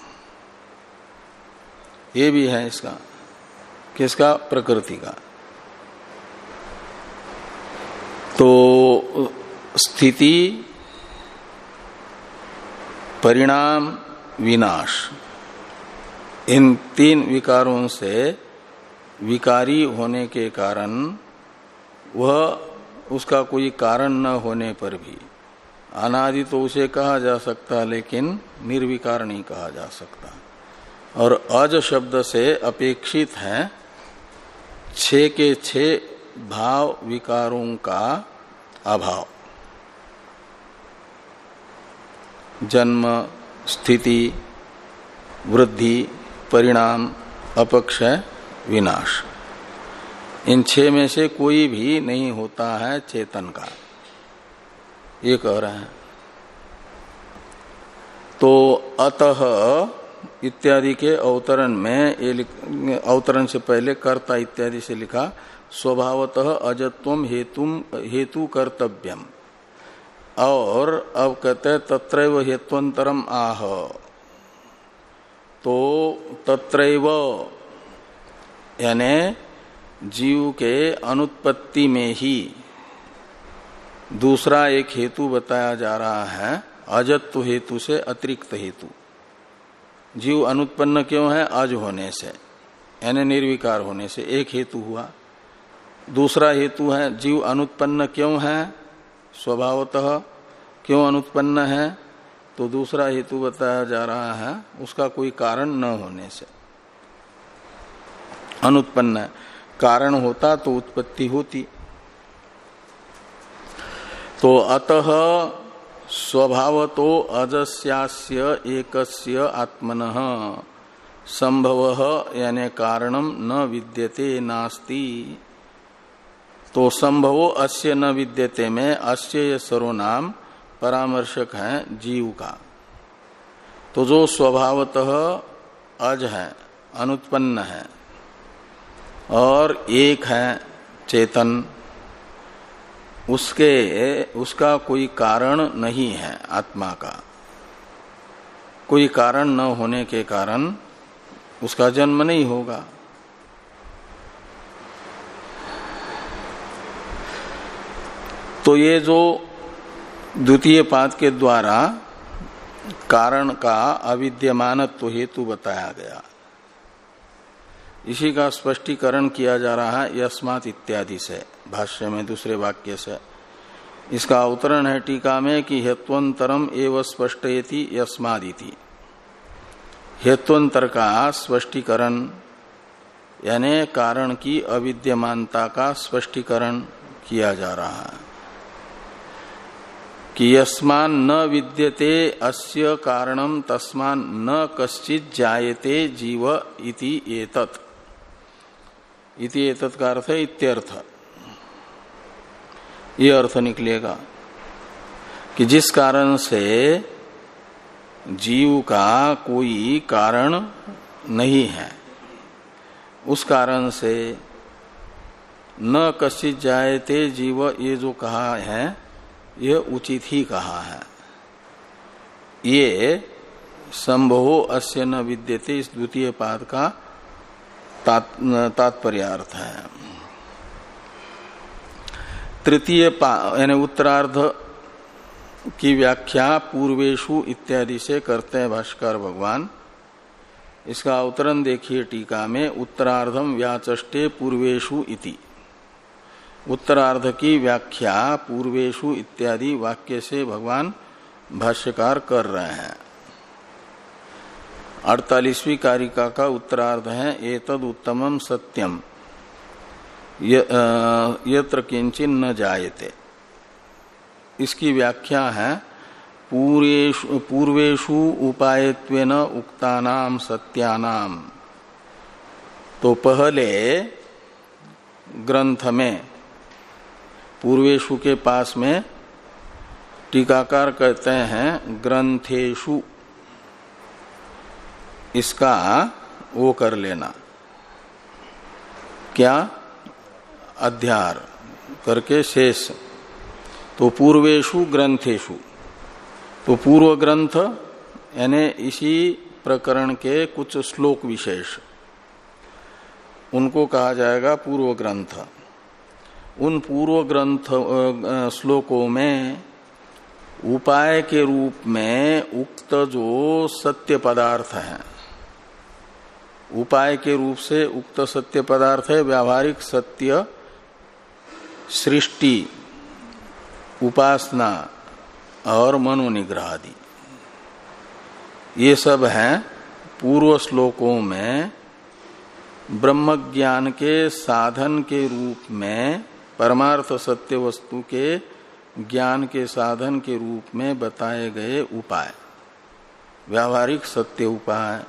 [SPEAKER 1] ये भी है इसका, किसका? प्रकृति का। तो स्थिति, परिणाम, विनाश, इन तीन विकारों से विकारी होने के कारण वह उसका कोई कारण न होने पर भी अनादि तो उसे कहा जा सकता, लेकिन निर्विकार नहीं कहा जा सकता। और अज शब्द से अपेक्षित है छह के छह भाव विकारों का अभाव, जन्म, स्थिति, वृद्धि, परिणाम, अपक्षय, विनाश, इन छह में से कोई भी नहीं होता है चेतन का, ये कह रहे हैं। तो अतः इत्यादि के अवतरण में, ये अवतरण से पहले कर्ता इत्यादि से लिखा, स्वभावतः अजत्वम हेतुम हेतु कर्तव्यम, और अब कहते तत्रैव हेत्वंतरम आह। तो तत्रैव यानी जीव के अनुत्पत्ति में ही दूसरा एक हेतु बताया जा रहा है, अजत्व हेतु से अतिरिक्त हेतु। जीव अनुत्पन्न क्यों है? अज होने से, यानी निर्विकार होने से, एक हेतु हुआ। दूसरा हेतु है जीव अनुत्पन्न क्यों है? स्वभावतः क्यों अनुत्पन्न है? तो दूसरा हेतु बताया जा रहा है, उसका कोई कारण न होने से अनुत्पन्न है। कारण होता तो उत्पत्ति होती। तो अतः स्वभावतो अजस्यास्य एकस्य आत्मनः संभवः यानी कारणम न विद्यते नास्ति। तो संभवो अस्य न विद्यते में अस्य ये सर्वनाम परामर्शक है जीव का। तो जो स्वभावतः अज है, अनुत्पन्न है और एक है चेतन, उसके उसका कोई कारण नहीं है। आत्मा का कोई कारण न होने के कारण उसका जन्म नहीं होगा। तो ये जो द्वितीय पाद के द्वारा कारण का अविद्यमानत्व हेतु बताया गया, इसी का स्पष्टीकरण किया जा रहा है यस्मात् इत्यादि से, भाष्य में दूसरे वाक्य से। इसका अवतरण है टीका में कि हेत्वंतरम एव स्पष्टयति यस्मादिति। हेत्वंतर का स्पष्टीकरण यानी कारण की अविद्यमानता का स्पष्टीकरण किया जा रहा है कि यस्मान न विद्यते अस्य कारणम तस्मान न कश्चित जायते जीव इति एतत्। इति एतत् का अर्थ है इत्यर्थ। ये अर्थ निकलेगा कि जिस कारण से जीव का कोई कारण नहीं है, उस कारण से न कश्चित जायते जीव, ये जो कहा है ये उचित ही कहा है। ये संभवो अस्य न विद्यते इस द्वितीय पाद का तात्पर्यार्थ है। तृतीय यानी उत्तरार्ध की व्याख्या पूर्वेशु इत्यादि से करते हैं भाष्कर भगवान। इसका अवतरण देखिए टीका में, उत्तरार्धम व्याचष्टे पूर्वेशु इति। उत्तरार्ध की व्याख्या पूर्वेशु इत्यादि वाक्य से भगवान भाष्यकार कर रहे हैं। अड़तालीसवीं कारिका का उत्तरार्ध है एतद उत्तमम सत्यम यत्र किंचिन न जायते। इसकी व्याख्या है पूर्वेषु पूर्वेषु उपायत्वेन उक्तानाम सत्यानाम। तो पहले ग्रंथ में पूर्वेशु के पास में टीकाकार कहते हैं ग्रंथेशु, इसका वो कर लेना, क्या अध्यार करके शेष। तो पूर्वेशु ग्रंथेशु, तो पूर्व ग्रंथ यानी इसी प्रकरण के कुछ श्लोक विशेष, उनको कहा जाएगा पूर्व ग्रंथ। उन पूर्व ग्रंथ श्लोकों में उपाय के रूप में उक्त जो सत्य पदार्थ है, उपाय के रूप से उक्त सत्य पदार्थ है व्यावहारिक सत्य, सृष्टि, उपासना और मनोनिग्रह आदि। ये सब हैं पूर्व श्लोकों में ब्रह्म ज्ञान के साधन के रूप में, परमार्थ सत्य वस्तु के ज्ञान के साधन के रूप में बताए गए उपाय, व्यावहारिक सत्य उपाय।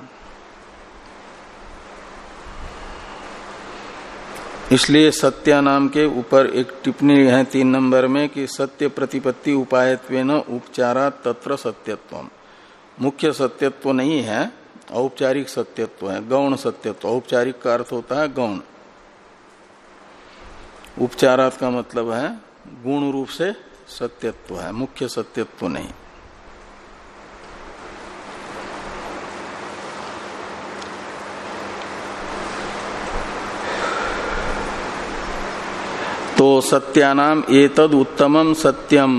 [SPEAKER 1] इसलिए सत्या नाम के ऊपर एक टिप्पणी है तीन नंबर में कि सत्य प्रतिपत्ति उपायत्वेन उपचारा तत्र सत्यत्वम। मुख्य सत्यत्व नहीं है, औपचारिक सत्यत्व है, गौण सत्यत्व। औपचारिक का अर्थ होता है गौण, उपचारात का मतलब है गुण रूप से सत्यत्व है, मुख्य सत्यत्व नहीं। तो सत्यानाम एतद उत्तमम सत्यम,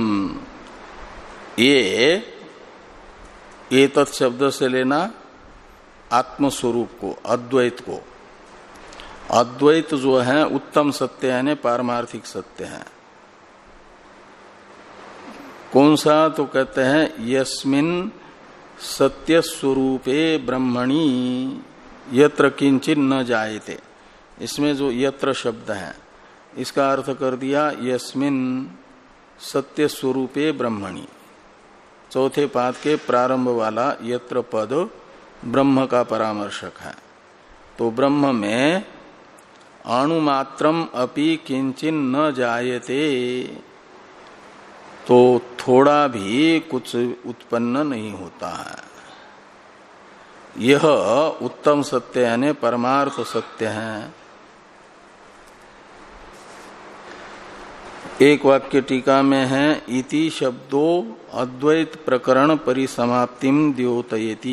[SPEAKER 1] ये एतद शब्द से लेना आत्मस्वरूप को, अद्वैत को। अद्वैत जो है उत्तम सत्य यानी पारमार्थिक सत्य है। कौन सा? तो कहते हैं यस्मिन सत्य स्वरूपे ब्रह्मणि यत्र किंचित न जायते। इसमें जो यत्र शब्द है इसका अर्थ कर दिया यस्मिन सत्य स्वरूपे ब्रह्मणि। चौथे पाद के प्रारंभ वाला यत्र पद ब्रह्म का परामर्शक है। तो ब्रह्म में अणुमात्रम अपि किंचिन न जायते, तो थोड़ा भी कुछ उत्पन्न नहीं होता है। यह उत्तम सत्य यानी परमार्थ सत्य है। एक वाक्य टीका में है, इति शब्दो अद्वैत प्रकरण परिसमाप्तिम द्योतयति,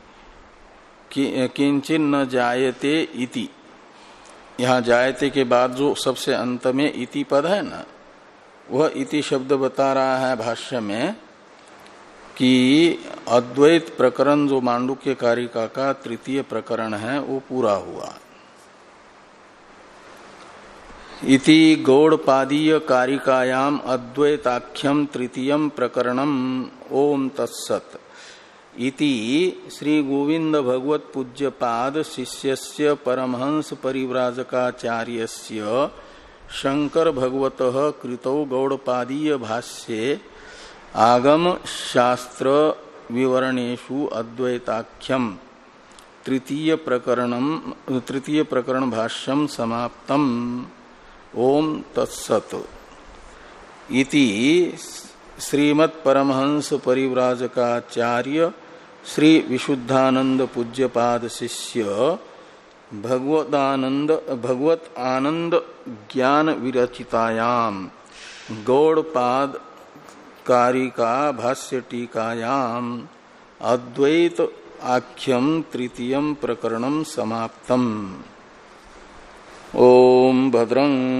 [SPEAKER 1] किंचिन न जायते इति। यहाँ जायते के बाद जो सबसे अंत में इति पद है ना, वह इति शब्द बता रहा है भाष्य में कि अद्वैत प्रकरण जो मांडुक्य कारिका का तृतीय प्रकरण है वो पूरा हुआ। इति गौड़पादीय कारिकायाम अद्वैताख्यम तृतीयम प्रकरणम ओम तत्सत्। इति श्री गोविंद भगवत पूज्य पाद शिष्यस्य परमहंस परिव्राजकाचार्यस्य शंकर भगवतः कृतौ गौड़पादीय भाष्ये आगम शास्त्र विवरणेषु अद्वैताख्यम तृतीय प्रकरणम तृतीय प्रकरण भाष्यम समाप्तम ओम तत्सत्। इति श्रीमत् परमहंस परिव्राजकाचार्य श्री विशुद्धानंद पूज्यपाद शिष्य भगवदानंद भगवत आनंद ज्ञान विरचितायाम गौड़पाद कारिका भाष्य टीकायाम अद्वैत आख्यम तृतीयम प्रकरणम समाप्तम। ओम भद्रं